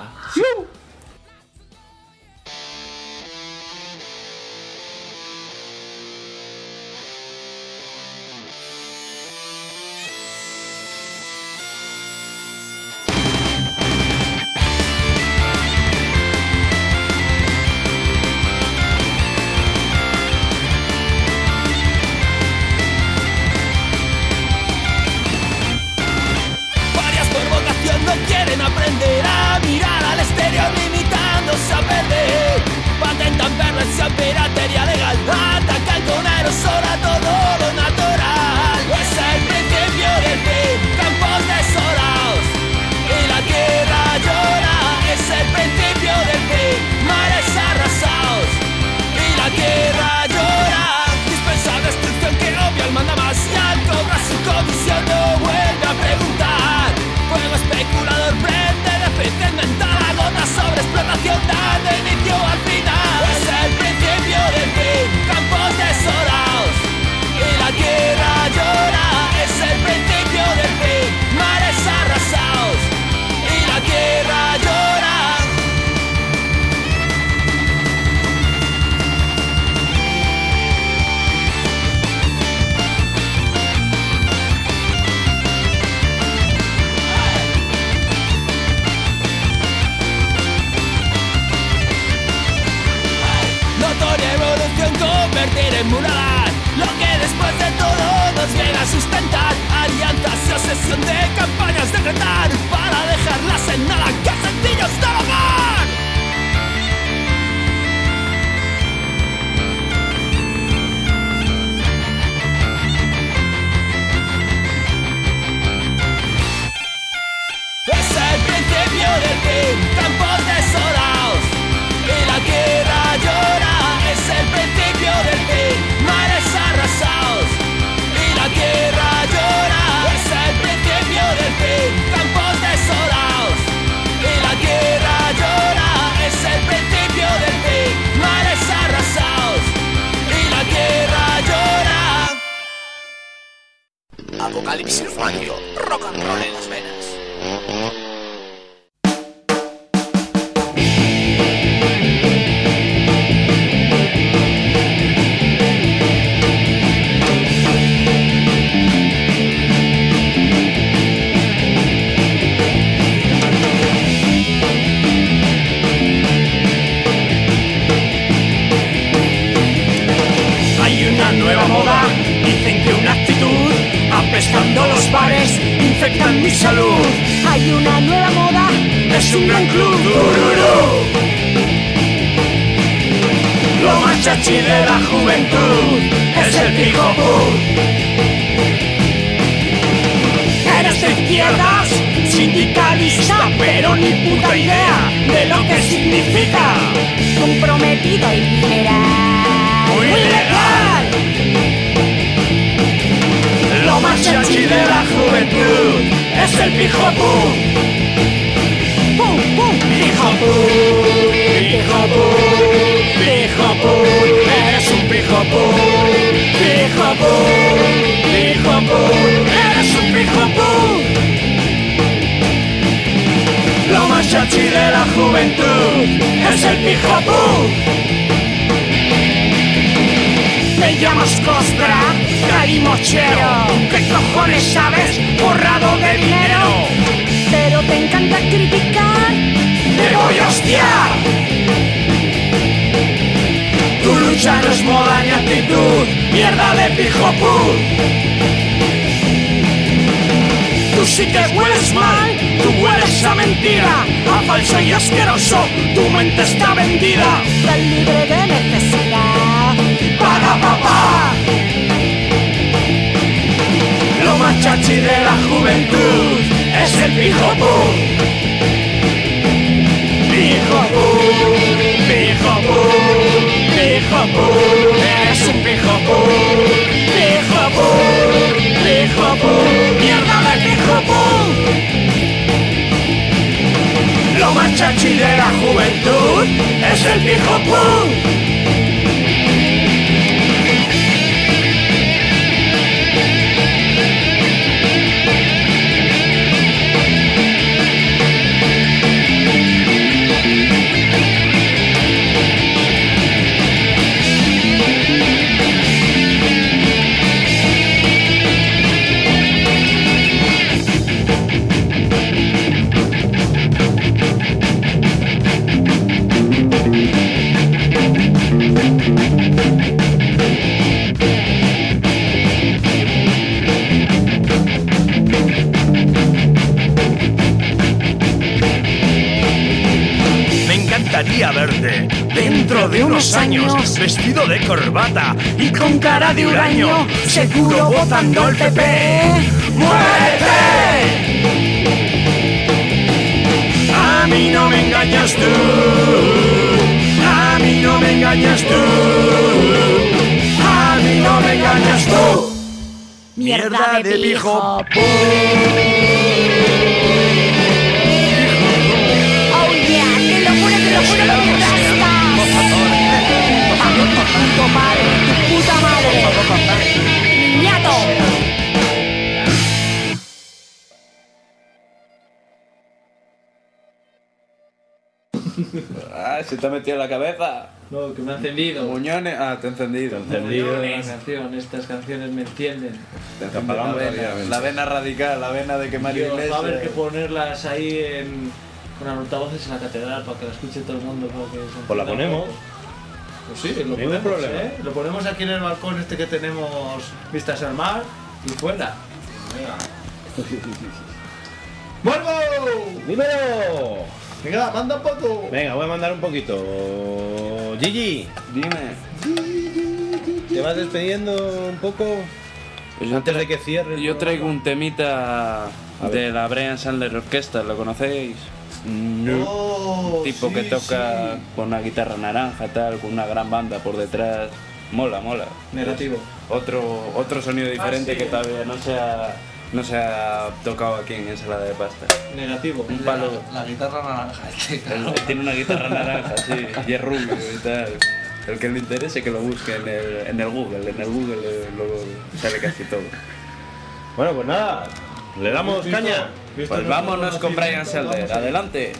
No quieren aprender a mirar al exterior limitándose a perder. Patentan perversión, piratería legal, atacan con aerosol a todo lo natural. Es el principio del fin, campos desolados y la tierra llora. Es el principio del fin, mares arrasados y la tierra llora. Dispensa destrucción que obvia el manda más y al cobrar su comisión no vuelve a preguntar. Fuego especula todos vienen a sustentar alianzas y obsesión de campañas decretar para dejarlas en nada, que sencillos de hogar. Es el principio del fin, campos desolados y la tierra llora. Es el principio del fin, mares arrasados y la tierra llora. Es el principio del fin, campos desolados y la tierra llora. Es el principio del fin, mares arrasados y la tierra llora. Apocalipsis Radio, rock and roll en las venas. Hay una nueva moda, dicen que una actitud, apestando los bares, infectan mi salud. Hay una nueva moda, Es un gran club, tururú. Lo más chachi de la juventud es el pijo-pú. Eres de izquierdas, sindicalista, pero ni puta idea de lo que significa. comprometido y liberal. Muy legal. Lo más chachi de la juventud es el pijo-pú. ¡Pum, pum! Pijo-pú, pijo-pú, pijo-pú. Eres un pijo-pú. Pijo-pú, pijo-pú. Eres un pijo-pú. Lo más chachi de la juventud es el pijo-pú. Me llamas costra, carimochero. ¿Qué cojones sabes? Borrado de dinero. Pero te encanta criticar. ¡Te voy a hostiar! Tu lucha no es moda ni actitud, mierda de pijo-pú. Tú sí que hueles mal, tú hueles a mentira, a falso y asqueroso, tu mente está vendida. Tan libre de necesidad. ¡Paga, papá! Lo más chachi de la juventud es el pijo-pú. Pijo-pú, pijo-pú, pijo-pú. Eres un pijo-pú. Pijo-pú, pijo-pú. ¡Mierda de pijo-pú! Lo más chachi de la juventud es el pijo-pú. Me encantaría verte dentro de unos años, vestido de corbata y con cara de huraño, seguro votando el PP. ¡Muérete! A mí no me engañas tú, a mí no me engañas tú, a mí no me engañas tú. Mierda de pijo-pú. ¡Oh, yeah! ¡Qué locura, qué locura, qué rastas! ¡Tu padre, tu puta madre! ¡Niñato! Ah, se te ha metido en la cabeza. No, que me ha encendido. Muñones. Ah, te ha encendido. Estas canciones me encienden. Te ha encendido la vena radical, la vena de quemar Tío, iglesias. va a haber que ponerlas ahí con altavoces en la catedral para que la escuche todo el mundo. Pues la ponemos. Pues sí, lo Ningún ponemos, problema. Lo ponemos aquí en el balcón este que tenemos vistas al mar Y fuera. ¡Vuelvo! ¡Dímelo! Venga, manda un poco. Venga, voy a mandar un poquito. Gigi, Dime. ¿te vas despidiendo un poco? Pues Antes de que cierre. Yo traigo un temita de la Brian Sandler Orquesta, ¿lo conocéis? Un tipo que toca con una guitarra naranja, tal, con una gran banda por detrás. Mola. Negativo. Otro sonido diferente que todavía no se ha tocado aquí en Ensalada de Pasta. Negativo. Un palo. La guitarra naranja. Él tiene una guitarra naranja, sí, y es rubio y tal. El que le interese que lo busque en el Google. En el Google lo sale casi todo. Bueno, pues nada, le damos caña. Pues vámonos con Brian Sandler, adelante.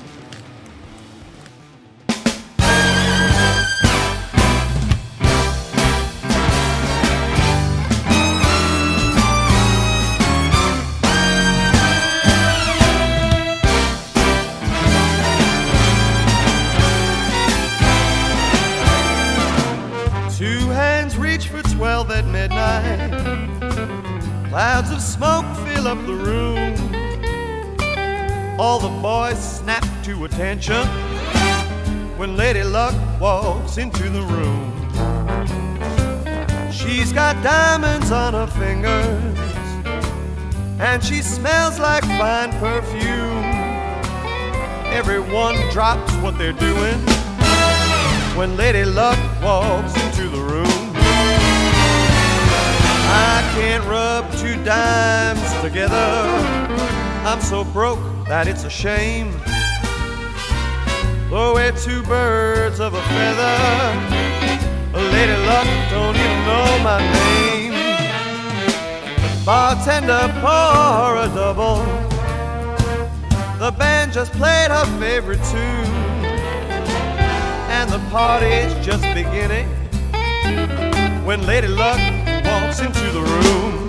Two hands reach for 12 at midnight. Clouds of smoke fill up the room. All the boys snap to attention when Lady Luck walks into the room. She's got diamonds on her fingers and she smells like fine perfume. Everyone drops what they're doing when Lady Luck walks into the room. I can't rub two dimes together. I'm so broke that it's a shame. Though we're two birds of a feather, Lady Luck don't even know my name. Bartender, pour a double. The band just played her favorite tune, and the party's just beginning when Lady Luck walks into the room.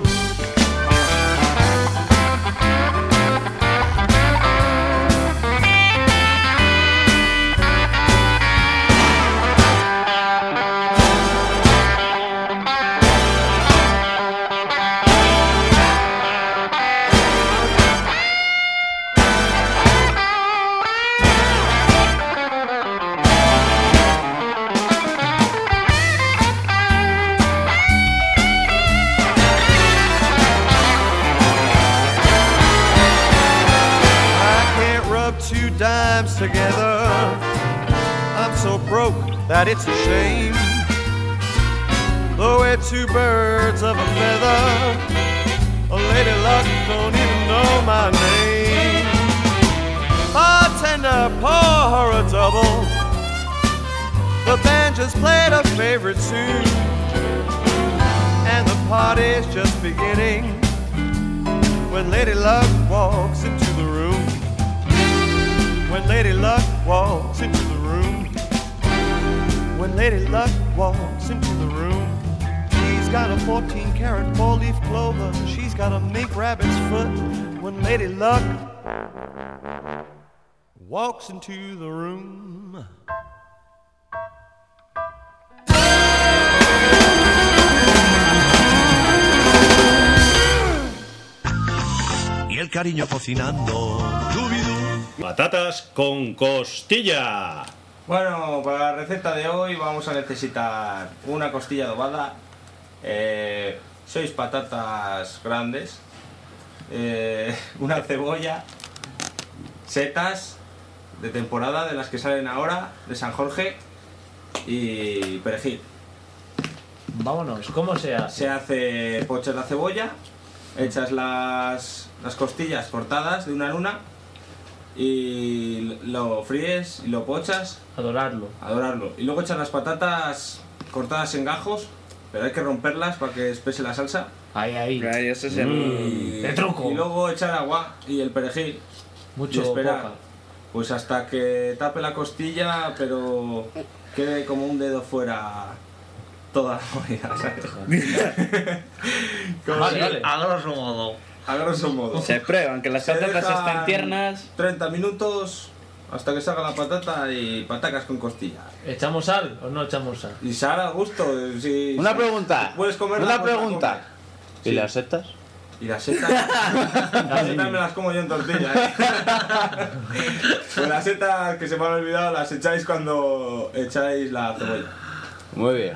Dimes together. I'm so broke that it's a shame. Though we're two birds of a feather, Lady Luck don't even know my name. Bartender, pour her a double. The band just played her favorite tune, and the party's just beginning when Lady Luck walks into the room. When Lady Luck walks into the room. When Lady Luck walks into the room. She's got a 14-karat four-leaf clover. She's got a mink rabbit's foot. When Lady Luck walks into the room. Y el cariño cocinando. Patatas con costilla. Bueno, para la receta de hoy vamos a necesitar una costilla adobada, 6 patatas grandes, una cebolla, setas de temporada, de las que salen ahora, de San Jorge, y perejil. Vámonos, ¿cómo se hace? Se hace, pochas la cebolla, echas las costillas cortadas de una en una, y lo fríes y lo pochas. Adorarlo. Y luego echas las patatas cortadas en gajos, pero hay que romperlas para que espese la salsa. Ahí. Ese es el de truco. Y luego echar agua y el perejil. Mucho y esperar. poca. Pues hasta que tape la costilla, pero quede como un dedo fuera toda la comida, ¿sabes? Vale. A grosso modo. A grosso modo. Se prueban, que las patatas están tiernas. 30 minutos hasta que salga la patata y patacas con costilla. ¿Echamos sal o no echamos sal? Y sal a gusto. Una pregunta. Puedes comer Una pregunta. ¿Y las setas? Y las setas... las setas me las como yo en tortilla, ¿eh? Pues las setas que se me han olvidado las echáis cuando echáis la cebolla. Muy bien.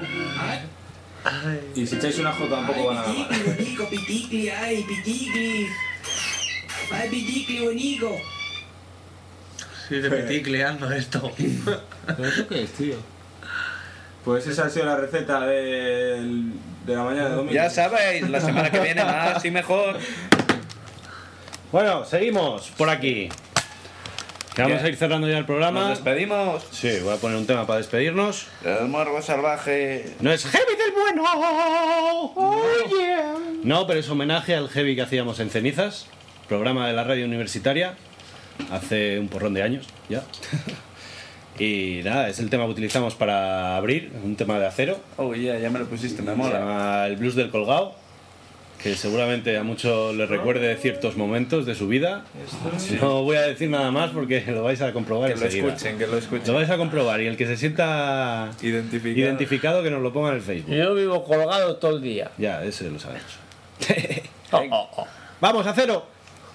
Y si echáis un ajo tampoco van a dar mal. Bonico, piticli, ay, piticli. Ay, piticli, bonico. Sí, de piticleando esto. ¿Pero eso qué es, tío? Pues esa ha sido la receta de la mañana de domingo. Ya sabéis, la semana que viene más y mejor. Bueno, seguimos por aquí. Que vamos a ir cerrando ya el programa. Nos despedimos. Sí, voy a poner un tema para despedirnos. El morbo salvaje. No es Heavy del bueno. Oh, yeah. No, pero es homenaje al Heavy que hacíamos en Cenizas, programa de la radio universitaria, hace un porrón de años ya. Y nada, es el tema que utilizamos para abrir, un tema de acero. Oh, ya me lo pusiste, me Se mola. llama El Blues del Colgado, que seguramente a muchos les recuerde ciertos momentos de su vida. No voy a decir nada más porque lo vais a comprobar Que lo enseguida. escuchen, que lo escuchen. Lo vais a comprobar y el que se sienta identificado que nos lo ponga en el Facebook. Yo vivo colgado todo el día. Ya, eso lo sabemos. ¡Vamos, acero!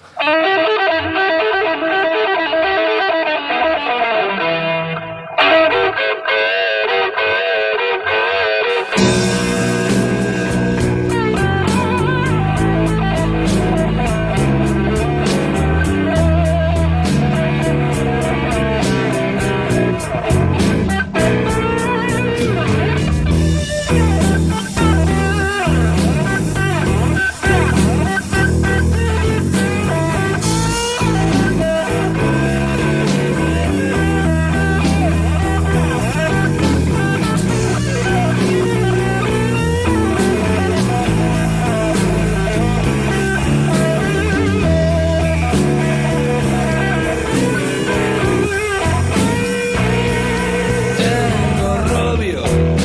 Tengo rubio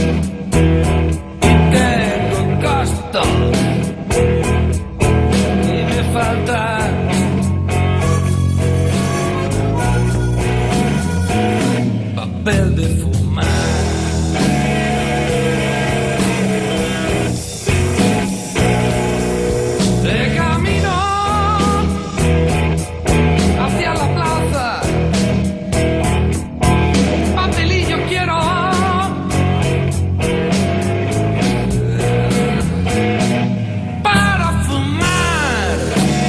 y tengo costo y me falta papel de fumar. De camino hacia la plaza, papelillo quiero para fumar.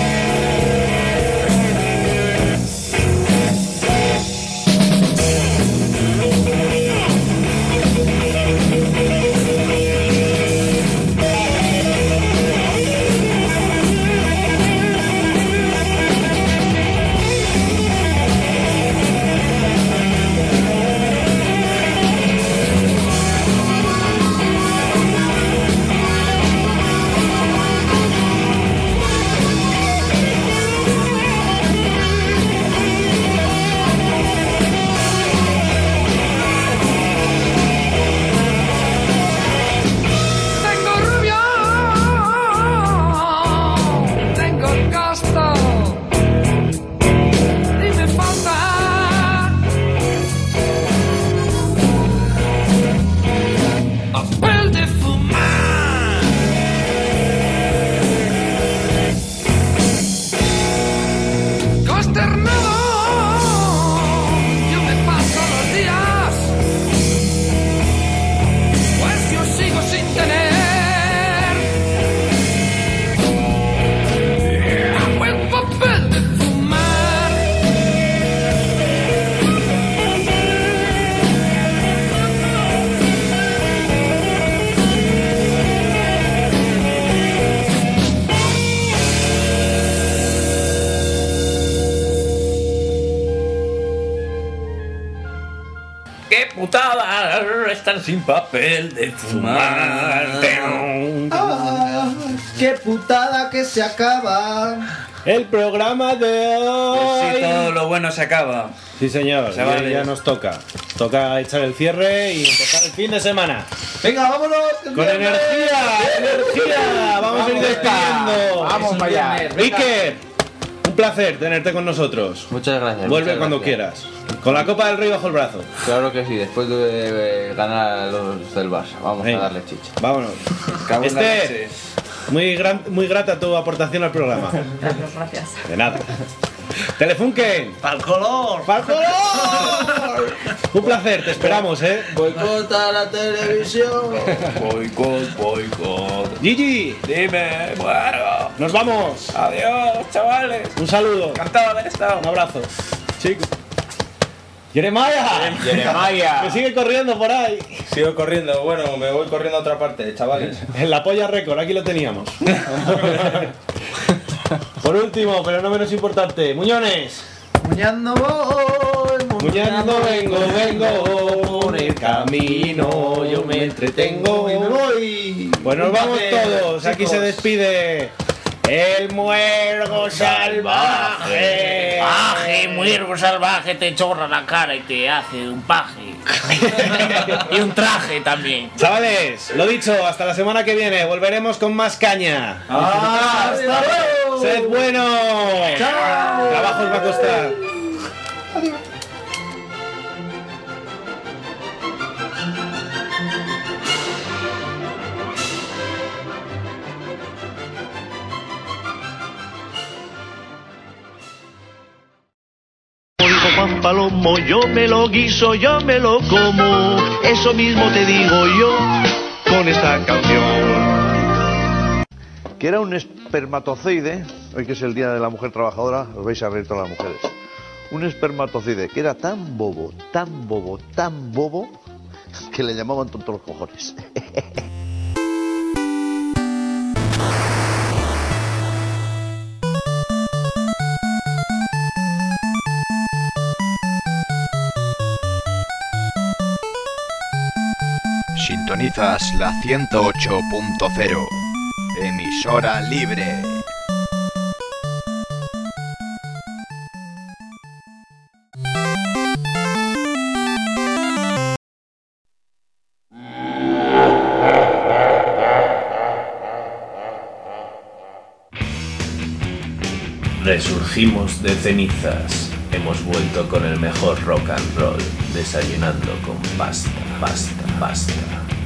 Tengo rubio, tengo costo y me falta papel de fumar. Consternado, yo me paso los días, pues yo sigo sin tener el papel de fumar. ¡Qué putada! Estar sin papel de fumar. Ah, ¡qué putada que se acaba! El programa de hoy. Sí, todo lo bueno se acaba. Sí, señor, Chavales. ya nos toca. Toca echar el cierre y empezar el fin de semana. ¡Venga, vámonos! ¡Con energía! Vamos a ir despidiendo. Vamos para allá. Iker, un placer tenerte con nosotros. Muchas gracias. Vuelve muchas cuando gracias. quieras. Con la Copa del Rey bajo el brazo. Claro que sí, después de ganar a los del Barça. Vamos Venga. a darle chicha. Vámonos. Cago en la Este, leche. Muy grata tu aportación al programa. Gracias. De nada. Telefunken. ¡Pa'l color! ¡Pa'l color! Un placer, te esperamos, ¿eh? Boicota la televisión. Boicot. Gigi. Dime, bueno. Nos vamos. Adiós, chavales. Un saludo. Encantado de haber estado. Un abrazo. Chicos. ¡Jeremiah! Jeremiah. Que sigue corriendo por ahí. Sigo corriendo, bueno, me voy corriendo a otra parte, chavales. En la polla récord, aquí lo teníamos. Por último, pero no menos importante, Muñones. Muñando voy, Muñando vengo por el camino, yo me entretengo y me voy. Pues nos vamos todos, aquí se despide el muergo salvaje. Paje, muergo salvaje, te chorra la cara y te hace un paje. Y un traje también. Chavales, lo dicho, hasta la semana que viene, volveremos con más caña. ¡Hasta luego! ¡Sed buenos! ¡Chao! Trabajo os va a costar. Adiós. Dijo Juan Palomo, yo me lo guiso, yo me lo como. Eso mismo te digo yo con esta canción. Que era un espermatozoide, hoy que es el Día de la Mujer Trabajadora, os vais a reír todas las mujeres. Un espermatozoide que era tan bobo, que le llamaban tonto los cojones. Sintonizas la 108.0, emisora libre. Resurgimos de cenizas. Hemos vuelto con el mejor rock and roll, desayunando con pasta, pasta, pasta.